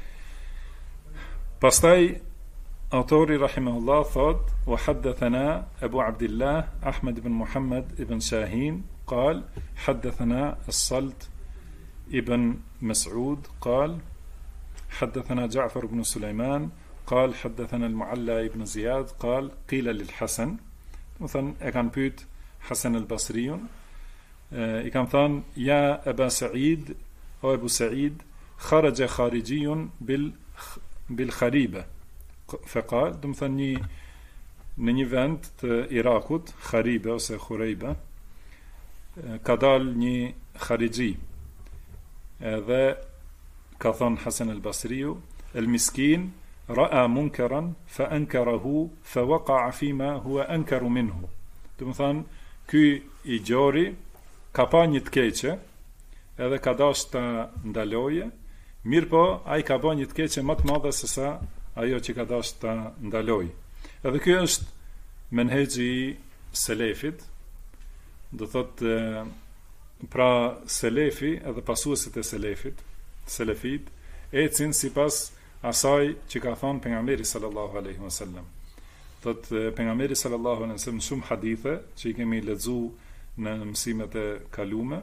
Pastaj autori rahimahullah thot, wa haddathana Abu Abdullah Ahmad ibn Muhammad ibn Shahin قال حدثنا الصلت ابن مسعود قال حدثنا جعفر بن سليمان قال حدثنا المعلى ابن زياد قال قيل للحسن. مثلا e kanë pyet Hasan al-Basriun, i kanë thënë ja Aba Sa'id o Abu Sa'id kharaja kharijiyun bil khariba. Faqal, do të thënë në një vend të Irakut, Kharibe ose Khurejbe, ka dal një kharigji. Edhe ka thonë Hasan al-Basriu, el miskin ra'a munkaran fa ankarahu fa waqa'a fima huwa ankaru minhu. Do të thonë, ky i gjori ka pa një të keqe, edhe ka dash ta ndaloje, mirë po ai ka bën një të keqe më të madhe se sa ajo që ka dash ta ndaloj. Edhe ky është menhexhi i selefit, do thotë pra selefi edhe pasuesit e selefit ecin sipas asaj që ka thënë pejgamberi sallallahu alaihi wasallam. Thotë pejgamberi sallallahu alaihi wasallam shumë hadithe që i kemi lexuar në mësimet e kaluara,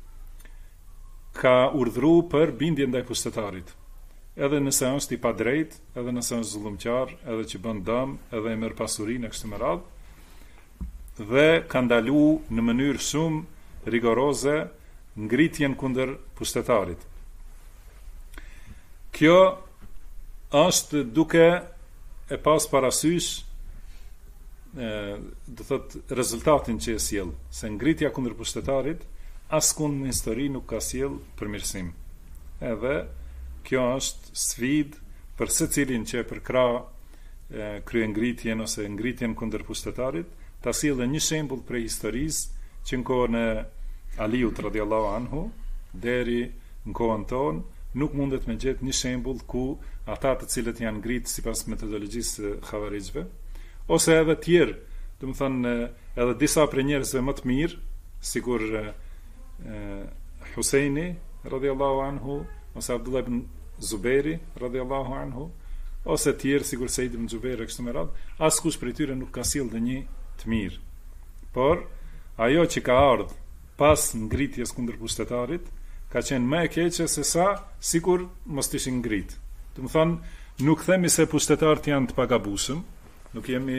ka urdhëruar për bindje ndaj pushtetarit. Edhe nëse është i padrejt, edhe nëse është zullumqtar, edhe që bën dëm, edhe e merr pasurinë kështu me radhë, dhe ka ndaluar në mënyrë shumë rigoroze ngritjen kundër pushtetarit. Kjo është duke e pas parasysh do thot rezultatin që e sjell, se ngritja kundër pushtetarit askund në histori nuk ka sjell përmirësim. Edhe kjo është sfidë për secilin që e përkrah kryengritjen ose ngritjen kundër pushtetarit, ta sjellë një shembull prej historisë që në kohën e Aliut radhiyallahu anhu deri në kohën tonë nuk mundet me gjetë një shembull ku ata të cilët janë ngritë sipas metodologjisë së xhavarixhëve, ose edhe tjerë, do të thonë edhe disa prej njerëzve më të mirë, sikur Huseini radhiyallahu anhu, ose Abdullah ibn Zuberi radhiyallahu anhu, ose tjerë sikur Said ibn Jubair kështu me radhë, askush prej tyre nuk ka sjellë një të mirë. Por ajo që ka ardhur pas ngritjes kundër pushtetarit ka qenë më e keqe se sa sikur mos ishin ngrit. Do të thonë, nuk themi se pushtetarët janë të pagabueshëm, nuk jemi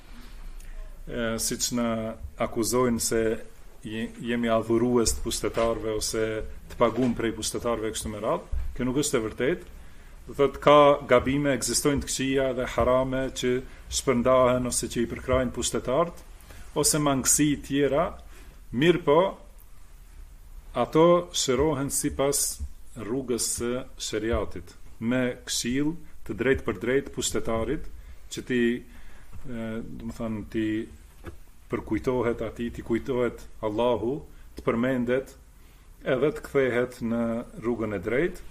siç na akuzojnë se jemi adhurues të pushtetarëve ose të paguam prej pushtetarëve kështu me radhë. Kjo nuk është e vërtetë. Do thotë ka gabime, ekzistojnë të këqija dhe harame që shpërndahen ose që i përkrajnë pushtetarët, ose mangësi tjera, mirë po ato shërohen sipas rrugës së shariatit, me këshill të drejtë për drejtë pushtetarit, që ti do të thonë ti përkujtohet atij, ti kujtohet Allahu, të përmendet edhe të kthehet në rrugën e drejtë,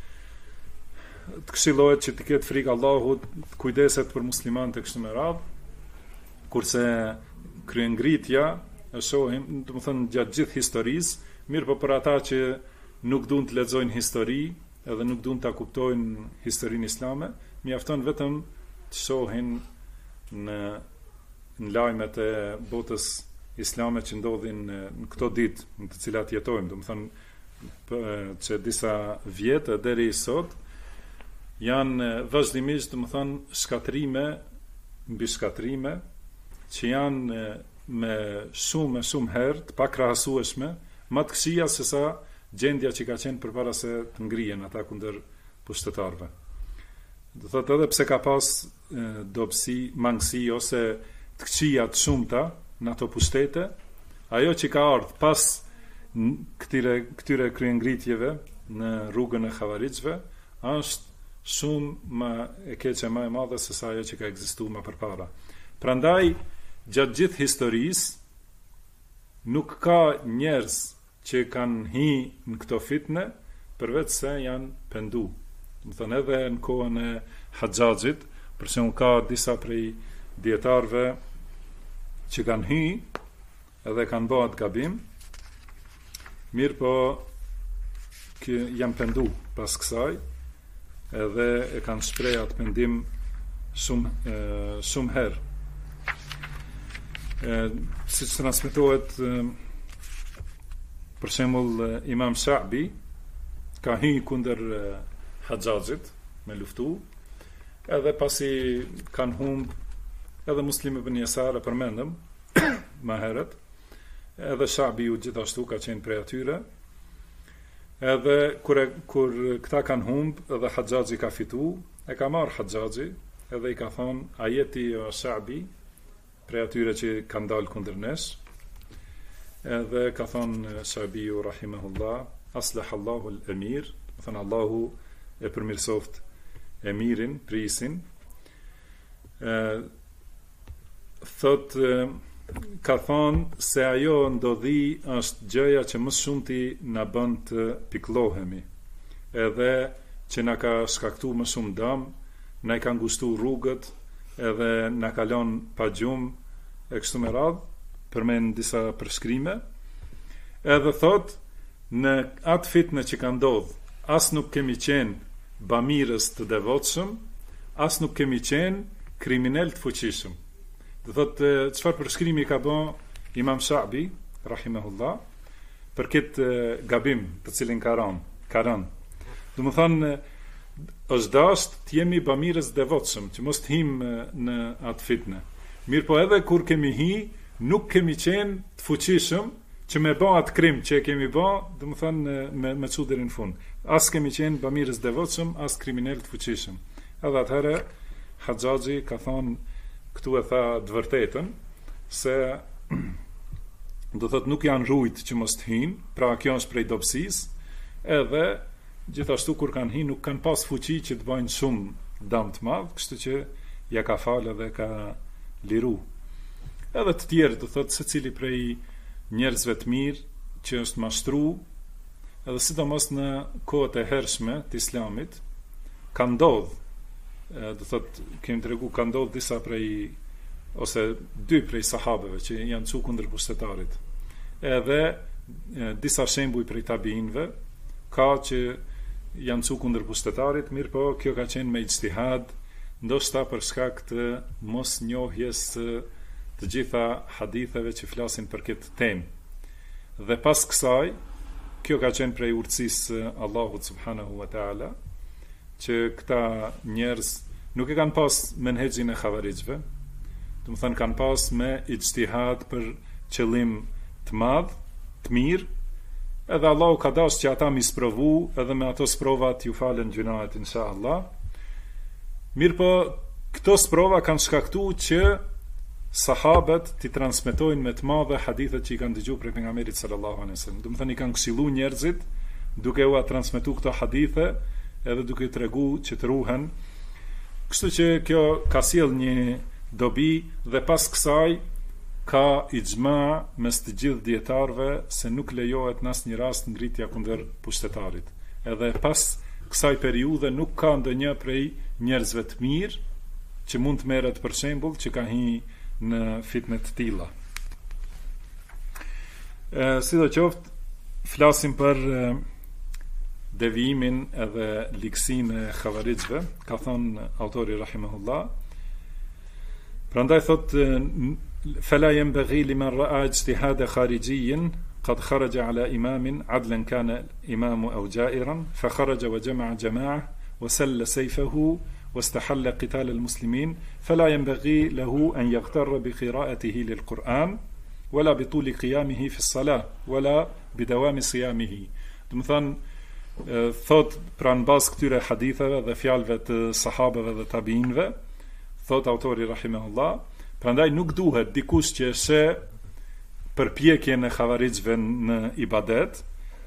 të këshillohet që të ketë frikë Allahut, të kujdeset për muslimanët kështu me radhë, kurse kryengritja e shohim, do të thonë gjatë gjithë historisë, mirë po për ata që nuk duan të lexojnë histori, edhe nuk duan ta kuptojnë historinë islame, mjafton vetëm të shohin në lajmet e botës islame që ndodhin në këto ditë në të cilat jetojmë, do të thonë që disa vjet deri sot janë vazhdimisht, do të thonë, shkatrime mbi shkatrime që janë me shumë herë të pakrahasueshme, më të këqija se sa gjendja që ka qenë përpara se të ngrihen ata kundër pushtetarëve. Do thotë edhe pse ka pas dobësi, mangësi ose të këqija të shumta në ato pushtete, ajo që ka ardhur pas këtyre kryengritjeve në rrugën e xhavarixhëve është shumë më e keqe, më e madhe se sa ajo që ka ekzistuar më përpara. Prandaj gjatë gjithë historisë nuk ka njerëz që kanë hi në këto fitne përveç se janë pendu. Do të thonë edhe në kohën e Haxhaxhit, për shembull ka disa prej dietarëve që kanë hi edhe kanë bërë atë gabim, mirë po që janë pendu pas kësaj, edhe e kanë shpreh atë pendim shumë herë. Siç transmetohet, për shembull Imam Sha'bi ka hyrë kundër Haxhaxhit me luftu, edhe pasi kanë humb edhe Muslim ibn Yasar, e përmendëm më herët, edhe Sha'bi u gjithashtu ka qenë prej atyre. Edhe kur këta kanë humb, edhe Haxhaxhi ka fitu, e ka marrë Haxhaxhi, edhe i ka thonë, a jeti o Sha'bi, prej atyre që kanë dalë kundër nesh, edhe ka thonë Sha'biu rahimahullah, asleh Allahu al-emir, do thënë Allahu e përmirësoft emirin, prisin. Thot ka thonë se ajo ndodhi është gjëja që më shumti na bën të pikëllohemi, edhe që na ka shkaktu më shumë dëm, na i ka ngushtu rrugët, edhe na ka lënë pa gjumë e kështu me radhë, përmend disa përshkrime. Edhe thot në atë fitnë që ka ndodhur, as nuk kemi qenë bamirës të devotshëm, as nuk kemi qenë kriminal të fuqishëm. Do thot çfarë përshkrimi ka bën Imam Shabi rahimahullah për këtë gabim të cilin ka rënë. Do të thonë është dashur të jemi bamirës devotshëm, që mos të him në atë fitnë. Mirë po edhe kur kemi nuk kemi qenë të fuqishëm që me bë atë krim që e kemi bë, do të thonë me çu deri në fund. As kemi qenë bamirës devotshëm, as kriminal të fuqishëm. Edhe atëherë Haxhaxhi ka thonë këtu e tha të vërtetën se do thot nuk janë rujt që mos të hinë, pra kjo është prej dobësisë, edhe gjithashtu kur kanë hinë nuk kanë pas fuqi që të bëjnë shumë dëm të madh, kështu që ja ka falë dhe ka liru. Edhe të tjerë do thot secili prej njerëzve të mirë që është mashtru, edhe sidomos në kohët e hershme të Islamit, ka ndodhur, do thot kemi tregu ka ndodhur disa prej ose dy prej sahabeve që janë çu kundër pushtetarit. Edhe disa shembuj prej tabiinëve ka që janë çu kundër pushtetarit, mirë po kjo ka qenë me ijtihad, ndoshta për shkak të mosnjohjes të gjitha haditheve që flasin për këtë temë. Dhe pas kësaj, kjo ka qenë prej urtësisë Allahut subhanahu wa taala, që këta njerëz nuk e kanë pas menhexhin e xhavarixhve, do të thënë kanë pas me ijtihad për qëllim të madh, të mirë, edhe Allahu ka dashur që ata mi sprovu, edhe me ato sprovat ju falen gjunahet inshallah. Mirë po, këto sprova kanë shkaktuar që sahabët t'i transmetojnë me të madhe hadithet që i kanë dëgjuar prej pejgamberit sallallahu alaihi wasallam. Do të thënë i kanë këshilluar njerëzit duke u transmetuar këto hadithe, edhe duke tregu që të ruhen. Kështu që kjo ka sjell një dobi, dhe pas kësaj ka ixhma mes të gjithë dietarëve se nuk lejohet në asnjë rast ngritja kundër pushtetarit. Edhe pas kësaj periudhe nuk ka ndonjë prej njerëzve të mirë që mund të merret për shembull që ka hyrë në fitnë të tilla. Sidoqoftë, flasim për devijimin edhe ligësinë e xhavarixhve, ka thonë autori rahimahullah. Prandaj thot fala yanbaghi liman ra'a ijtihad kharijiyyin qad kharaja ala imamin adlan kana imamu aw ja'iran fa kharaja wa jama'a jama'a wa salla sayfahu واستحل قتال المسلمين فلا ينبغي له أن يغتر بقراءته للقرآن ولا بطول قيامه في الصلاة ولا بدوام صيامه. Do të thonë thot pranë bas këtyre haditheve dhe fjalëve të sahabeve dhe tabiinëve, thot autori rahimahullah, prandaj nuk duhet dikush që se përpjekjen e xhavarixhve në ibadet,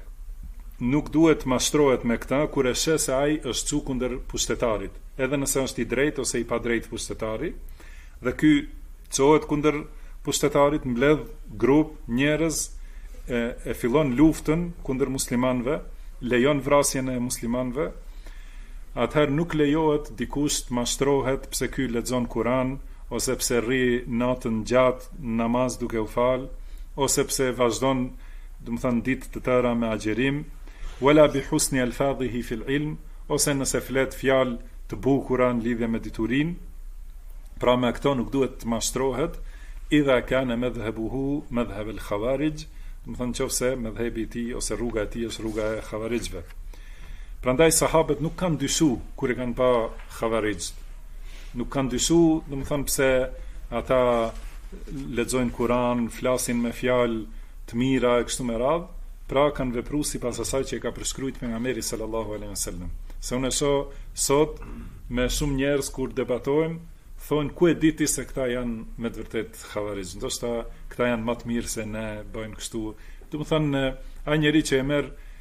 nuk duhet mashtrohet me këta kur e sheh se ai është çu kundër pushtetarit, edhe nëse është i drejtë ose i padrejtë pushtetari, dhe ky çohet kundër pushtetarit, mbledh grup njerëz, e fillon luftën kundër muslimanëve, lejon vrasjen e muslimanëve, atëherë nuk lejohet dikush të mashtrohet pse ky lexon Kur'an, ose pse rri natën gjatë namaz duke u fal, ose pse vazhdon, do të thënë ditë të tëra me agjerim, wala bi husni alfadhihi fil ilm, ose nëse flet fjalë të bukura në lidhje me diturin, pra me këto nuk duhet të mashtrohet, idha kana madhhabuhu madhhab al-khawarij, do të thonë nëse madhhabi i tij ose rruga e tij është rruga e xhavarixhve. Prandaj sahabët nuk kanë dyshu kur e kanë pa xhavarixh. Nuk kanë dyshu, do të thonë pse ata lexojnë Kur'an, flasin me fjalë të mira e kështu me radhë, pra kanë vepruar sipas asaj që e ka përshkruajtur pejgamberi sallallahu alaihi wasallam. Se unë shoh sot me shumë njerëz kur debatojmë, thonë ku e diti se këta janë me të vërtet xhavarixh. Ndoshta këta janë më të mirë se ne, bëjnë kështu. Do të thonë ai njeri që e merr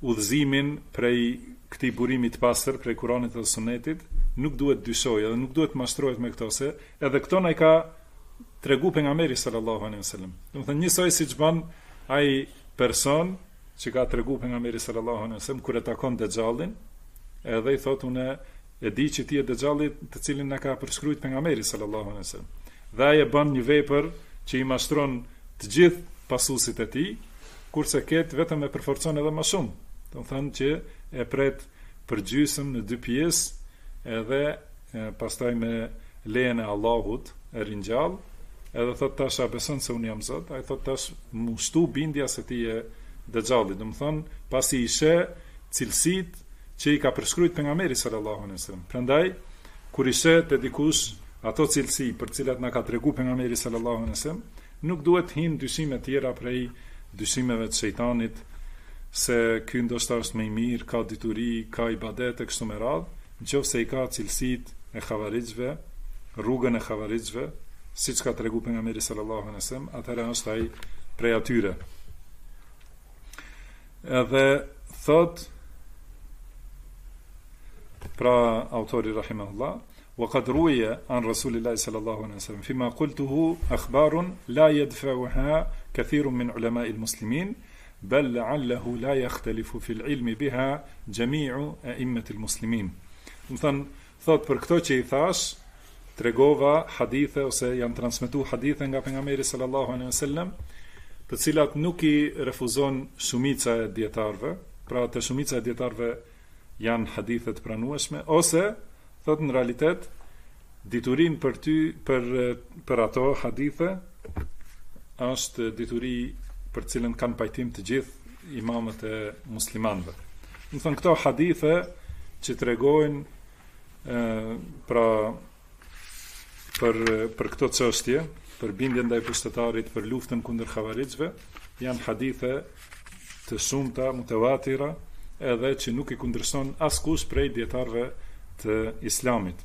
udhëzimin prej këtij burimi të pastër prej Kuranit dhe Sunetit, nuk duhet dyshojë dhe nuk duhet mashtrohet me këto, se edhe këto na i ka tregu pejgamberi sallallahu alaihi wasallam. Do të thënë njësoj siç bën ai person që ka tregu pejgamberi sallallahu alaihi wasallam kur e takon Dejjallin, edhe i thotë unë e di që ti je Dejjalli të cilin na ka përshkruajtur pejgamberi sallallahu alaihi wasallam. Dhe ai e bën një vepër që i mashtron të gjithë pasuesit e tij, kurse ket vetëm e përforcon edhe më shumë. Do të thënë që e pret përgjysëm në dy pjesë edhe pastaj me lejen e Allahut e ringjall, edhe thot tash a beson se unë jam Zot, ai thot tash më shtu bindja se ti je Dejjalli. Do të thonë pasi i sheh cilësitë që i ka përshkruajtur pejgamberi sallallahu alaihi wasallam. Prandaj kur i sheh te dikush ato cilësi për të cilat na ka treguar pejgamberi sallallahu alaihi wasallam, nuk duhet hin dyshime tjera prej dyshimeve të shejtanit se ky ndoshta është më i mirë, ka dituri, ka ibadet e kështu me radhë, nëse i ka cilësitë e xhavarixhve, rrugën e xhavarixhve, siç ka treguar pejgamberi sallallahu alaihi wasallam, atëherë është ai prej atyre. Edhe thot pra autori rahimahullah, وقد روي عن رسول الله صلى الله عليه وسلم فيما قلته أخبار لا يدفعها كثير من علماء المسلمين بل لعله لا يختلف في العلم بها جميع أئمة المسلمين. Domethënë thot për këto që i thash, tregova hadithe ose janë transmetuar hadithe nga pejgamberi sallallahu alaihi wasallam, të cilat nuk i refuzon shumica e dietarëve, pra të shumica e dietarëve janë hadithe të pranueshme, ose thot në realitet diturin për ty për ato hadithe është dituri për cilën kanë pajtim të gjithë imamët e muslimanëve. Do të thonë këto hadithe që tregojnë pra për këto çështje, për bindjen ndaj pushtetarit, për luftën kundër xhavarixhve, janë hadithe të shumta mutawatira, edhe që nuk i kundërshton askush prej dietarëve të islamit.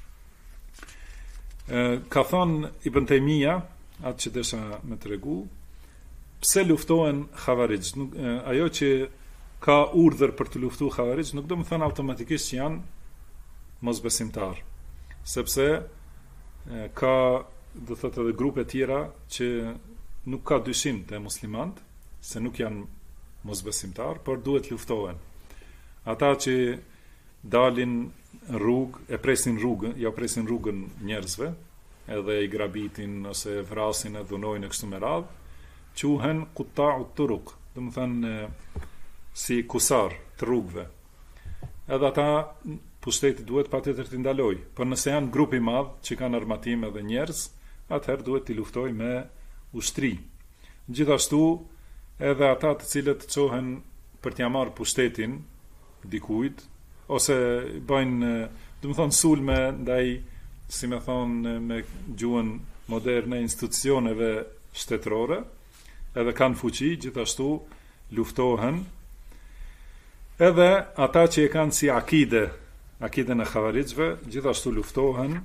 Ka thonë Ibn Taymija, atë që desha me tregu, pse luftohen xhavarixh? Ajo që ka urdhër për të luftuar xhavarixh nuk do të thonë automatikisht që janë mosbesimtar, sepse ka, do thotë, edhe grupe tjera që nuk ka dyshim te muslimanët se nuk janë mosbesimtar, por duhet luftohen. Ata që dalin rrugë, e presin rrugën, ja presin rrugën njerëzve, edhe i grabitin ose vrasin e dhunojnë e kështu me radhë, quhen qutta'u turuq, do të thënë si kusar të rrugëve. Edhe ata pushteti duhet patjetër t'i ndaloj, por nëse janë grup i madh që kanë armatim edhe njerëz, atëherë duhet t'i luftoj me ushtri. Gjithashtu edhe ata të cilët çohen për t'ia marrë pushtetin dikujt, ose bëjnë, do të thonë, sulme ndaj, si me thonë me gjuhën moderne, institucioneve shtetërore, edhe kanë fuqi, gjithashtu luftohen. Edhe ata që e kanë si akiden e xhavarixhve, gjithashtu luftohen.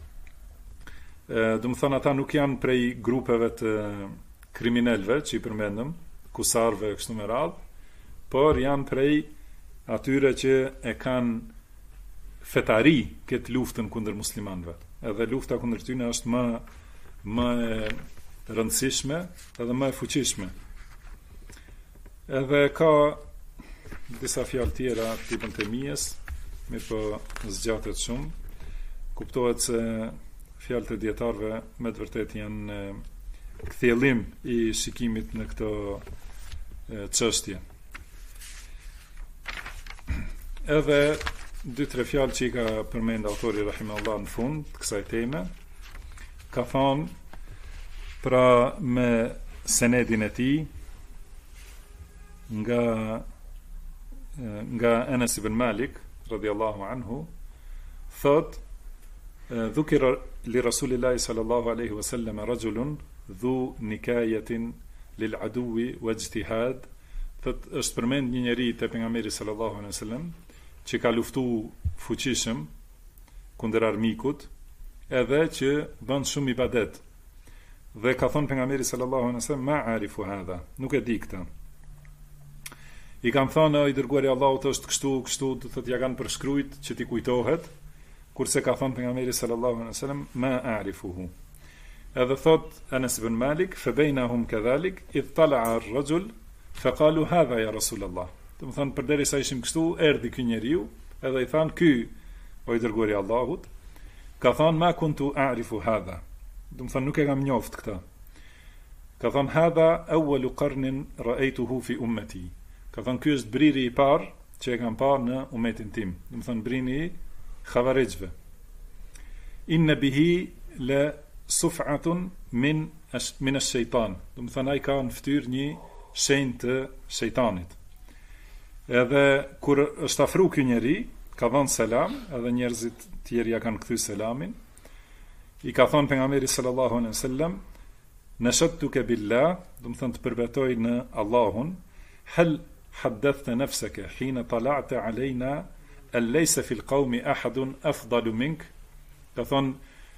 Do të thonë ata nuk janë prej grupeve të kriminalëve që i përmendëm, kusarve kështu me radhë, por janë prej atyre që e kanë fetari këtë luftën kundër muslimanëve. Edhe lufta kundër tyre është më e rëndësishme edhe më e fuqishme. Edhe ka disa fjalë tjera të Ibn Taymijës, mirëpo zgjatet shumë. Kuptohet se fjalët e dietarëve me të vërtetë janë kthjellim i shikimit në këto çështje. Edhe 2-3 fjalë që i ka përmend autori rahimahullah në fund të kësaj teme, ka thonë pra me senedin e tij nga Anas ibn Malik radhiyallahu anhu, thot dhukira li Rasulillahi sallallahu alaihi wasallam rajulun dhu nikayatin lil aduwi wa ijtihad, thot është përmend një njeri te pejgamberi sallallahu alaihi wasallam që ka luftu fuqishëm kundër armikut, edhe që bën shumë ibadet. Dhe ka thonë pejgamberi sallallahu alaihi wasallam, ma arifu hadha, nuk e di këtë. I kanë thënë i dërguari i Allahut është kështu, do thotë ja kanë përshkruajt që ti kujtohet, kurse ka thënë pejgamberi sallallahu alaihi wasallam ma a'rifuhu. Edhe thot Anas ibn Malik, fa bainahum kadhalik id tala'a ar-rajul fa qalu hadha ya Rasulullah. Do të thonë përderisa ishim kështu, erdhi ky njeriu, edhe i thanë ky o i dërguari i Allahut, ka thënë ma kuntu a'rifu hadha. Do të thonë nuk e kam njoft këtë. Ka thënë hadha awwalu qarnin ra'aytuhu fi ummati. Ka thënë ky është briri i parë që e kam parë në umetin tim. Do të thonë brini i Khawarijve. Inna bihi la suf'atun min ash-shaytan. Do të thonë ai ka në fytyrë një shenjë të shejtanit. Edhe kur është afru ky njeri, ka dhënë selam, edhe njerëzit tjerë ja kanë kthy selamin. I ka thënë pejgamberi sallallahu alaihi wasallam, "Nashadtuka billah", do të thonë të përbetoj në Allahun, "Hal haddathta nafsaka hina tala'ta alayna an laysa fil qawmi ahadun afdalu mink?" Ka thënë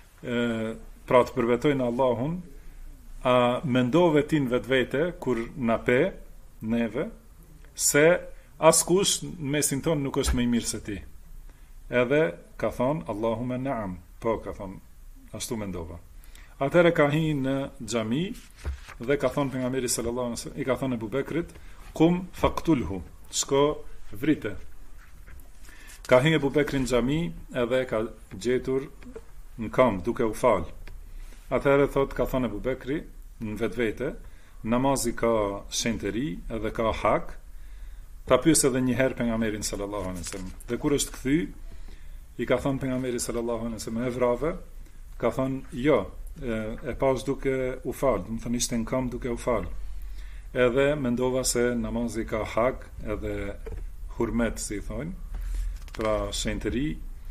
pra të përbetoj në Allahun, a mendove ti në vetvete kur na pe neve se askush në mesin tonë nuk është më i mirë se ti. Edhe ka thonë Allahumma na'am, po ka thonë ashtu mendova. Atëherë ka hi në xhami dhe ka thonë pejgamberi sallallahu alaihi wasallam, i ka thonë Abu Bekrit, qum faqtulhu, shko vrite. Ka hi Abu Bekri në xhami edhe ka gjetur në kam duke u fal. Atëherë thot ka thonë Abu Bekri në vetvete, namazi ka shenjtëri edhe ka hak. Ta pyes edhe një herë pejgamberin sallallahu alaihi wasallam. Dhe kur është kthy, i ka thënë pejgamberi sallallahu alaihi wasallam, e vrave? Ka thënë, jo, e pas duke u fal, do të thonë ishte në kam duke u fal. Edhe mendova se namazi ka hak edhe hurmet, si i thonë, pra shenjtëri.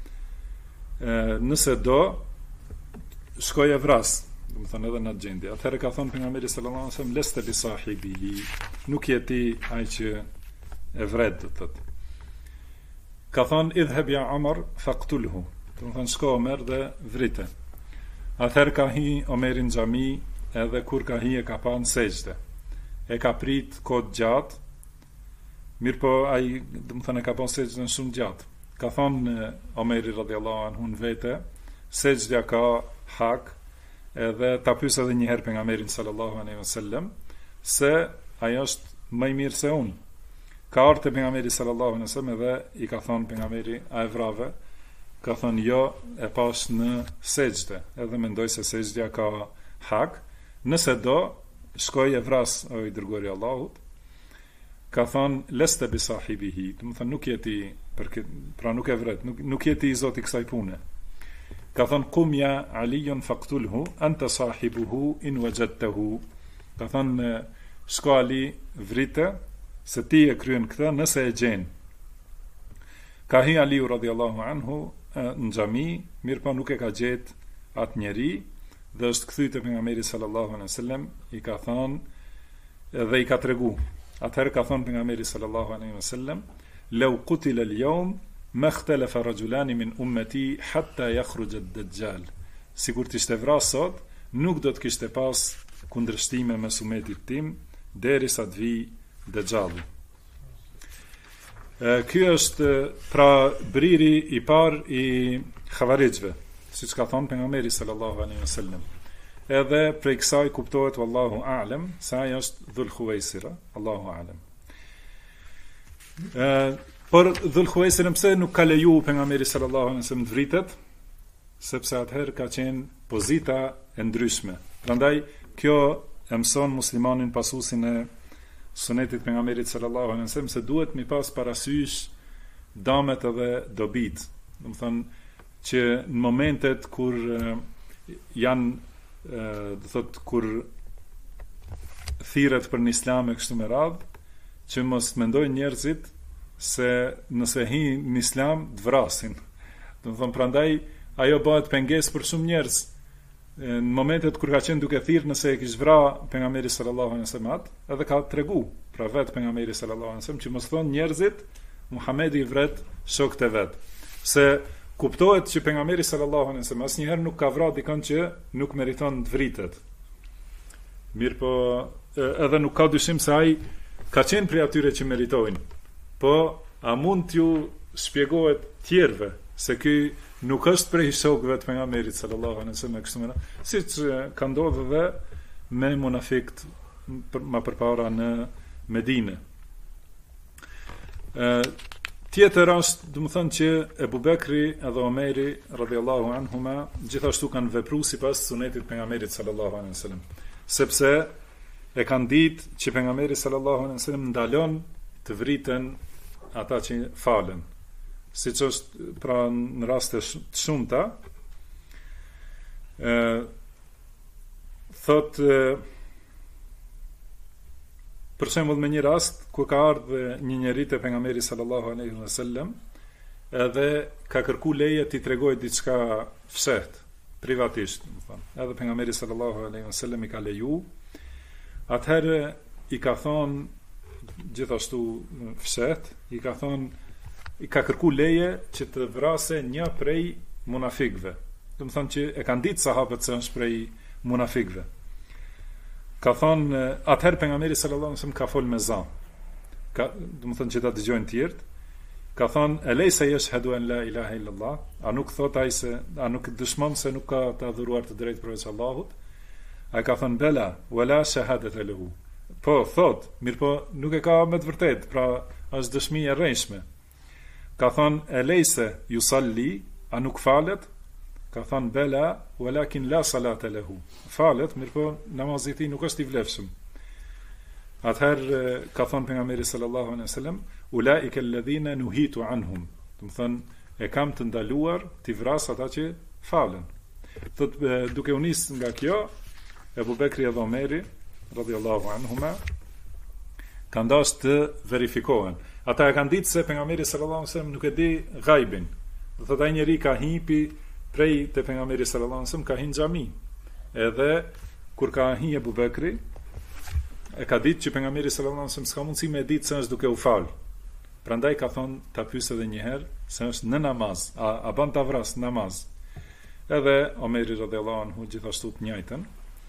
Nëse do, shkoj e vras, do të thonë edhe në gjendje. Atëherë ka thënë pejgamberi sallallahu alaihi wasallam, leste bi sahibihi, nuk je ti ai që e vret, do të thotë. Ka thonë idhhab ya Umar faqtulhu, do të thonë shko Omer dhe vrite. Atëherë ka hi Omerin në xhami, edhe kur ka hi e ka pa në sejdë. E ka prit kohë gjatë, mirë po ai, do të thonë, e ka pa sejdën shumë gjatë. Ka thonë Omeri radhiyallahu anhu në vete, sejdja ka hak, edhe ta pyes edhe një herë pejgamberin sallallahu alaihi wasallam se ai është më i mirë se unë. Ka ardhur te pejgamberi sallallahu alaihi wasallam edhe i ka thonë pejgamberi, a e vrave? Ka thonë jo, e pas në sejdë, edhe mendoj se sejdja ka hak. Nëse do, shkoj e vras o i dërguari i Allahut. Ka thonë leste bi sahibihi, do të thonë nuk jeti pra nuk e vret, nuk jeti i zoti kësaj pune. Ka thonë qumja Aliun faqtulhu anta sahibuhu in wajadtahu. Ka thonë shko Ali vrite se ti e kryen këtë nëse e gjen. Ka hi Aliu radhiyallahu anhu në xhami, mirë po nuk e ka gjet atë njeri dhe është kthy te pejgamberi sallallahu alaihi wasallam, i ka thonë dhe i ka tregu. Atëherë ka thonë pejgamberi sallallahu alaihi wasallam, law qutila al-yawm ma ikhtalafa rajulan min ummati hatta yakhruj ad-dajjal. Sikur të ishte vrasë sot, nuk do të kishte pas kundërshtime mes umetit tim derisa të vi Dajjalli. Ky është pra briri i parë i Khawarijve, siç ka thënë pejgamberi sallallahu alaihi wasallam. Edhe prej kësaj kuptohet wallahu a'lam se ai është Dhul Khuwaisira, Allahu a'lam. Por Dhul Khuwaisira pse nuk ka leju pejgamberi sallallahu alaihi wasallam të vritet? Sepse atëherë ka qenë pozita e ndryshme. Prandaj kjo e mëson muslimanin pasuesin e sunetit pejgamberit sallallahu alaihi wasallam se duhet mi pas parasysh damet edhe dobit. Do të thonë që në momentet kur janë do thot kur thirret për në islam e kështu me radhë, që mos mendojnë njerëzit se nëse hin në islam të vrasin. Do të thonë prandaj ajo bëhet pengesë për shumë njerëz. Në momentet kur ka qenë duke thirrë nëse e kishte vrarë pejgamberi sallallahu alaihi wasallam, edhe ka tregu pra vet pejgamberi sallallahu alaihi wasallam që mos thonë njerëzit Muhamedi i vret shokët e vet. Se kuptohet që pejgamberi sallallahu alaihi wasallam asnjëherë nuk ka vrarë dikon që nuk meriton të vritet. Mirë po edhe nuk ka dyshim se ai ka qenë prej atyre që meritojnë, po a mund t'ju shpjegohet tjerëve se ky nuk është prej shokëve të pejgamberit sallallahu alaihi wasallam kështu më radh, siç ka ndodhur dhe me munafiqët më përpara në Medinë. Tjetër rast, do të thonë që Ebu Bekri edhe Omeri radhiyallahu anhuma gjithashtu kanë vepruar sipas sunetit pejgamberit sallallahu alaihi wasallam, sepse e kanë ditë që pejgamberi sallallahu alaihi wasallam ndalon të vriten ata që falen, siç është pra në raste të shumta. Për shembull me një rast ku ka ardhur një njeri te pejgamberi sallallahu alaihi wasallam edhe ka kërkuar leje t'i tregojë diçka fsheht, privatisht, do të thonë. Edhe pejgamberi sallallahu alaihi wasallam i ka leju. Atëherë i ka thonë gjithashtu fsheht, i ka kërkuar leje që të vrasë një prej munafikëve. Do të thonë që e kanë ditë sahabët se është prej munafikëve. Ka thonë, atëherë pejgamberi sallallahu alaihi wasallam ka fol me zë. Do të thonë që ta dëgjojnë të tjerë. Ka thonë, "Eleysa yashhadu an la ilaha illallah?" A nuk thot ai se, a nuk dëshmon se nuk ka të adhuruar të drejtë përveç Allahut? Ai ka thonë, "Bela, wala shahadata lahu." Po, thot, mirë po nuk e ka me të vërtetë, pra është dëshmi e rrejshme. Ka thonë, "Eleysa yusalli?" A nuk falet? Ka thonë, "Bela, walakin la salata lahu." Falet, mirë po namazi i tij nuk është i vlefshëm. Atëherë ka thonë pejgamberi sallallahu alaihi wasallam, "Ulaika alladhina nuhitu anhum." Do të thonë, e kam të ndaluar t'i vras ata që falen. Thot, duke u nis nga kjo, Ebu Bekri edhe Omeri radhiyallahu anhuma kanë dashur të verifikohen. Ata e kanë ditë se pejgamberi sallallahu alaihi wasallam nuk e di ghaibin. Do thotë ai njeri ka hipi prej te pejgamberi sallallahu alaihi wasallam, ka hin xhami. Edhe kur ka hin Ebu Bekri, e ka ditë që pejgamberi sallallahu alaihi wasallam s'ka mundësi me ditë se është duke u fal. Prandaj ka thonë ta pyes edhe një herë se është në namaz, a bën ta vras namaz. Edhe Omeri radhiyallahu anhu gjithashtu të njëjtën.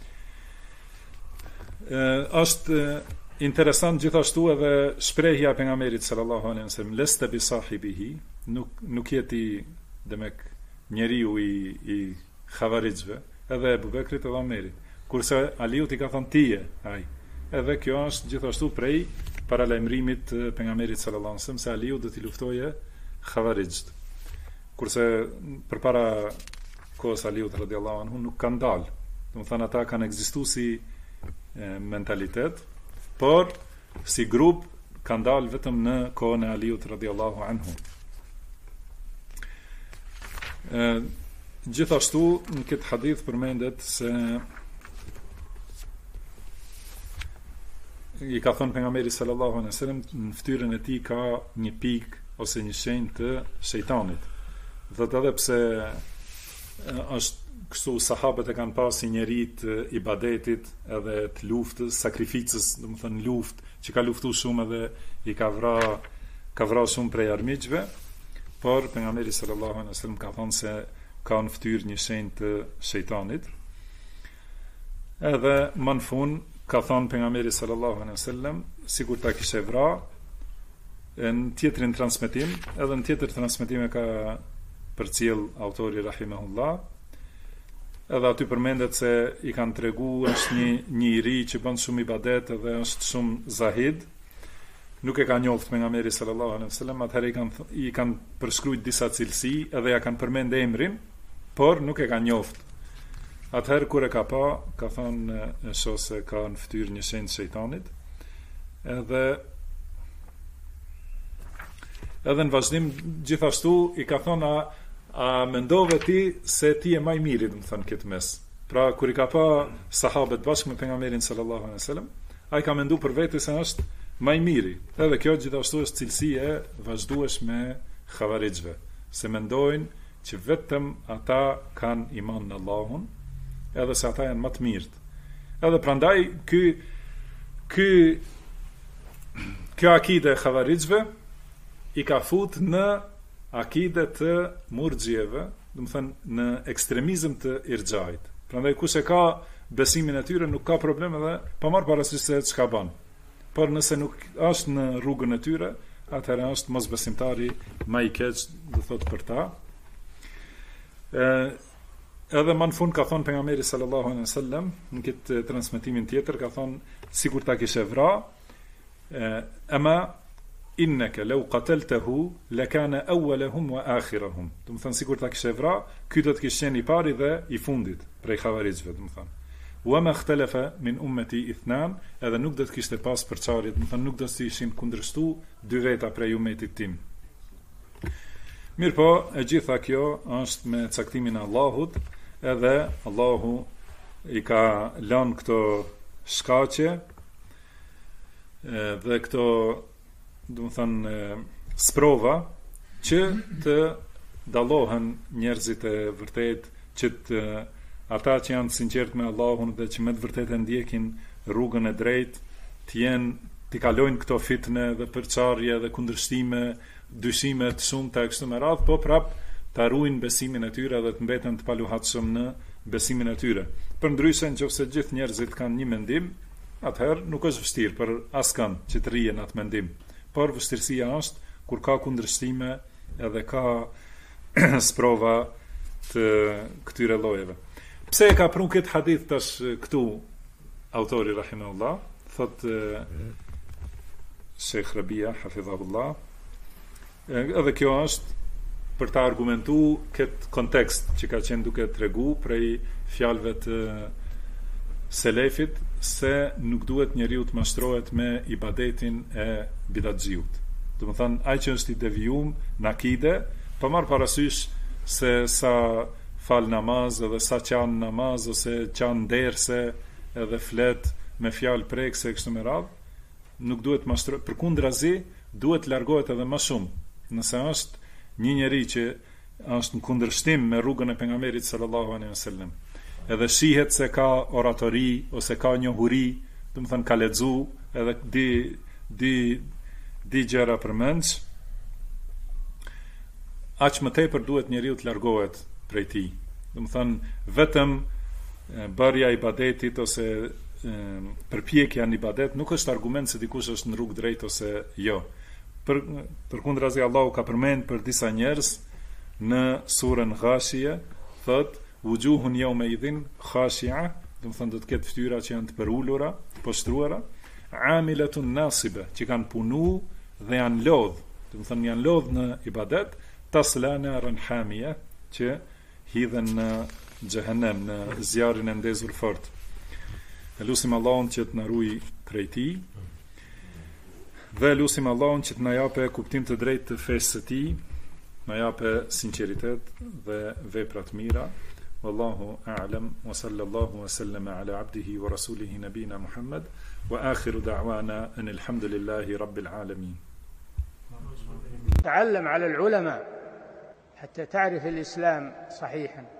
Është interesant gjithashtu edhe shprehja e pejgamberit sallallahu alaihi wasallam, "Lesta bi sahibihi", nuk jeti demek njeriu i xhavarixhve, edhe Ebu Bekrit edhe Omerit. Kurse Aliut i ka thënë tije ai. Edhe kjo është gjithashtu prej paralajmërimit të pejgamberit sallallahu alaihi wasallam se Aliu do t'i luftoje xhavarixht. Kurse përpara kohës Aliut radhiyallahu anhu nuk kanë dalë. Do të thonë ata kanë ekzistuar si mentalitet, por si grup kanë dalë vetëm në kohën e Aliut radhiyallahu anhu. Gjithashtu në këtë hadith përmendet se i ka thënë pejgamberi sallallahu alaihi wasallam në fytyrën e tij ka një pikë ose një shenjë të shejtanit. Dhe edhe pse është kështu, sahabët e kanë pas si njeri të ibadetit edhe të luftës, sakrificës, do të thënë luftë, që ka luftuar shumë edhe i ka vrarë shumë prej armiqve, por pejgamberi sallallahu alaihi wasallam ka thënë se ka në fytyrë një shenjë të shejtanit. Edhe më në fund ka thënë pejgamberi sallallahu alaihi wasallam, sikur ta kishte vrarë, në tjetrin transmetim, edhe në tjetër transmetim e ka përcjell autori rahimahullah. Edhe aty përmendet se i kanë tregu është një i ri që bën shumë ibadet dhe është shumë zahid. Nuk e ka njoft pejgamberi sallallahu alaihi wasallam, atëherë i kanë përshkruajtur disa cilësi edhe ja kanë përmend emrin, por nuk e ka njoft. Atëherë kur e ka pa, ka thonë shoh se ka në fytyrë një shenjë të shejtanit. Edhe në vazhdim gjithashtu i ka thonë, a mendove ti se ti e më i miri, do të thënë këtë mes. Pra kur i ka pa sahabët bashkë me pejgamberin sallallahu alaihi wasallam, ai ka menduar për vetë se është më i miri. Edhe kjo gjithashtu është cilësi e vazhdueshme xhavarixhve, se mendojnë që vetëm ata kanë iman në Allahun, edhe se ata janë më të mirët. Edhe prandaj kjo akide e xhavarixhve i ka fut në akide të murxhieve, do të thënë në ekstremizëm të irxhait. Prandaj kush e ka besimin e tyre nuk ka problem edhe pa marrë parasysh se çka bën. por nëse nuk është në rrugën e tyre, atëherë është mosbesimtari më i keq, do thotë për ta. Edhe më në fund ka thonë pejgamberi sallallahu alaihi wasallam në këtë transmetimin tjetër, ka thonë sikur ta kishe vrarë, ama innaka law qataltahu lakana awwaluhum wa akhiruhum. Do të thonë sikur ta kishe vrarë, ky do të kishte qenë i pari dhe i fundit prej xavarizëve, do të thonë. Wa ma ikhtalafa min ummati ithnan, edhe nuk do të kishte pas përçarje, do të thonë nuk do të ishin kundërshtu dy veta prej ummetit tim. Mirë po, e gjitha kjo është me caktimin e Allahut, edhe Allahu i ka lënë këto shkaqe dhe këto, do të thënë, sprova që të dallohen njerëzit e vërtet, që të ata që janë sinqert me Allahun dhe që me të vërtetë ndjekin rrugën e drejtë, të kalojnë këto fitne dhe përçarje dhe kundërshtime, dyshime të shumta e kështu me radhë, po prap ta ruajnë besimin e tyre dhe të mbeten të paluhatshëm në besimin e tyre. Përndryshe, nëse gjithë njerëzit kanë një mendim, atëherë nuk është vështirë për askën që të rrihen atë mendim. Por vështirësia është kur ka kundërshtime edhe ka sprova të këtyre llojeve. Pse e ka prur këtë hadith tash këtu autori rahimahullah, thot Sheikh Rabia hafidhahullah, edhe kjo është për ta argumentuar këtë kontekst që ka qenë duke tregu prej fjalëve të selefit se nuk duhet njeriu të mashtrohet me ibadetin e bidatxhiut. Do të thonë ai që është i devijuar në akide, pa marr parasysh se sa fal namaz edhe sa qan namaz ose qan derse edhe flet me fjalë prekse kështu me radhë, nuk duhet mashtrohet, përkundrazi duhet largohet edhe më shumë. Nëse është një njeri që është në kundërshtim me rrugën e pejgamberit sallallahu alaihi wasallam, edhe shihet se ka oratori ose ka njohuri, do të thënë ka lexu edhe di gjëra përmendsh, aq më tepër duhet njeriu të largohet prej tij. Do të thënë vetëm bërja e ibadetit ose përpjekja në ibadet nuk është argument se dikush është në rrugë drejt ose jo. Përkundrazi Allahu ka përmend për disa njerëz në surën Ghashiyah, thot wujuhun yawma idhin khashi'a, do të thonë do të ketë fytyra që janë të përulura, të poshtruara, amilatun nasiba, që kanë punu dhe janë lodh, do të thonë janë lodh në ibadet, tasla naran hamia, që hidhen në xhehenem, në zjarrin e ndezur fort. Lutim Allahun që të na ruaj prej tij. Dhe lutim Allahun që të na japë kuptim të drejtë të fesë së tij, na japë sinqeritet dhe vepra të mira. Wallahu a'lam wa sallallahu wa sallama ala abdihi wa rasulihi nabina Muhammad wa akhiru da'wana anil hamdulillahi rabbil alamin. تعلم على العلماء حتى تعرف الإسلام صحيحا.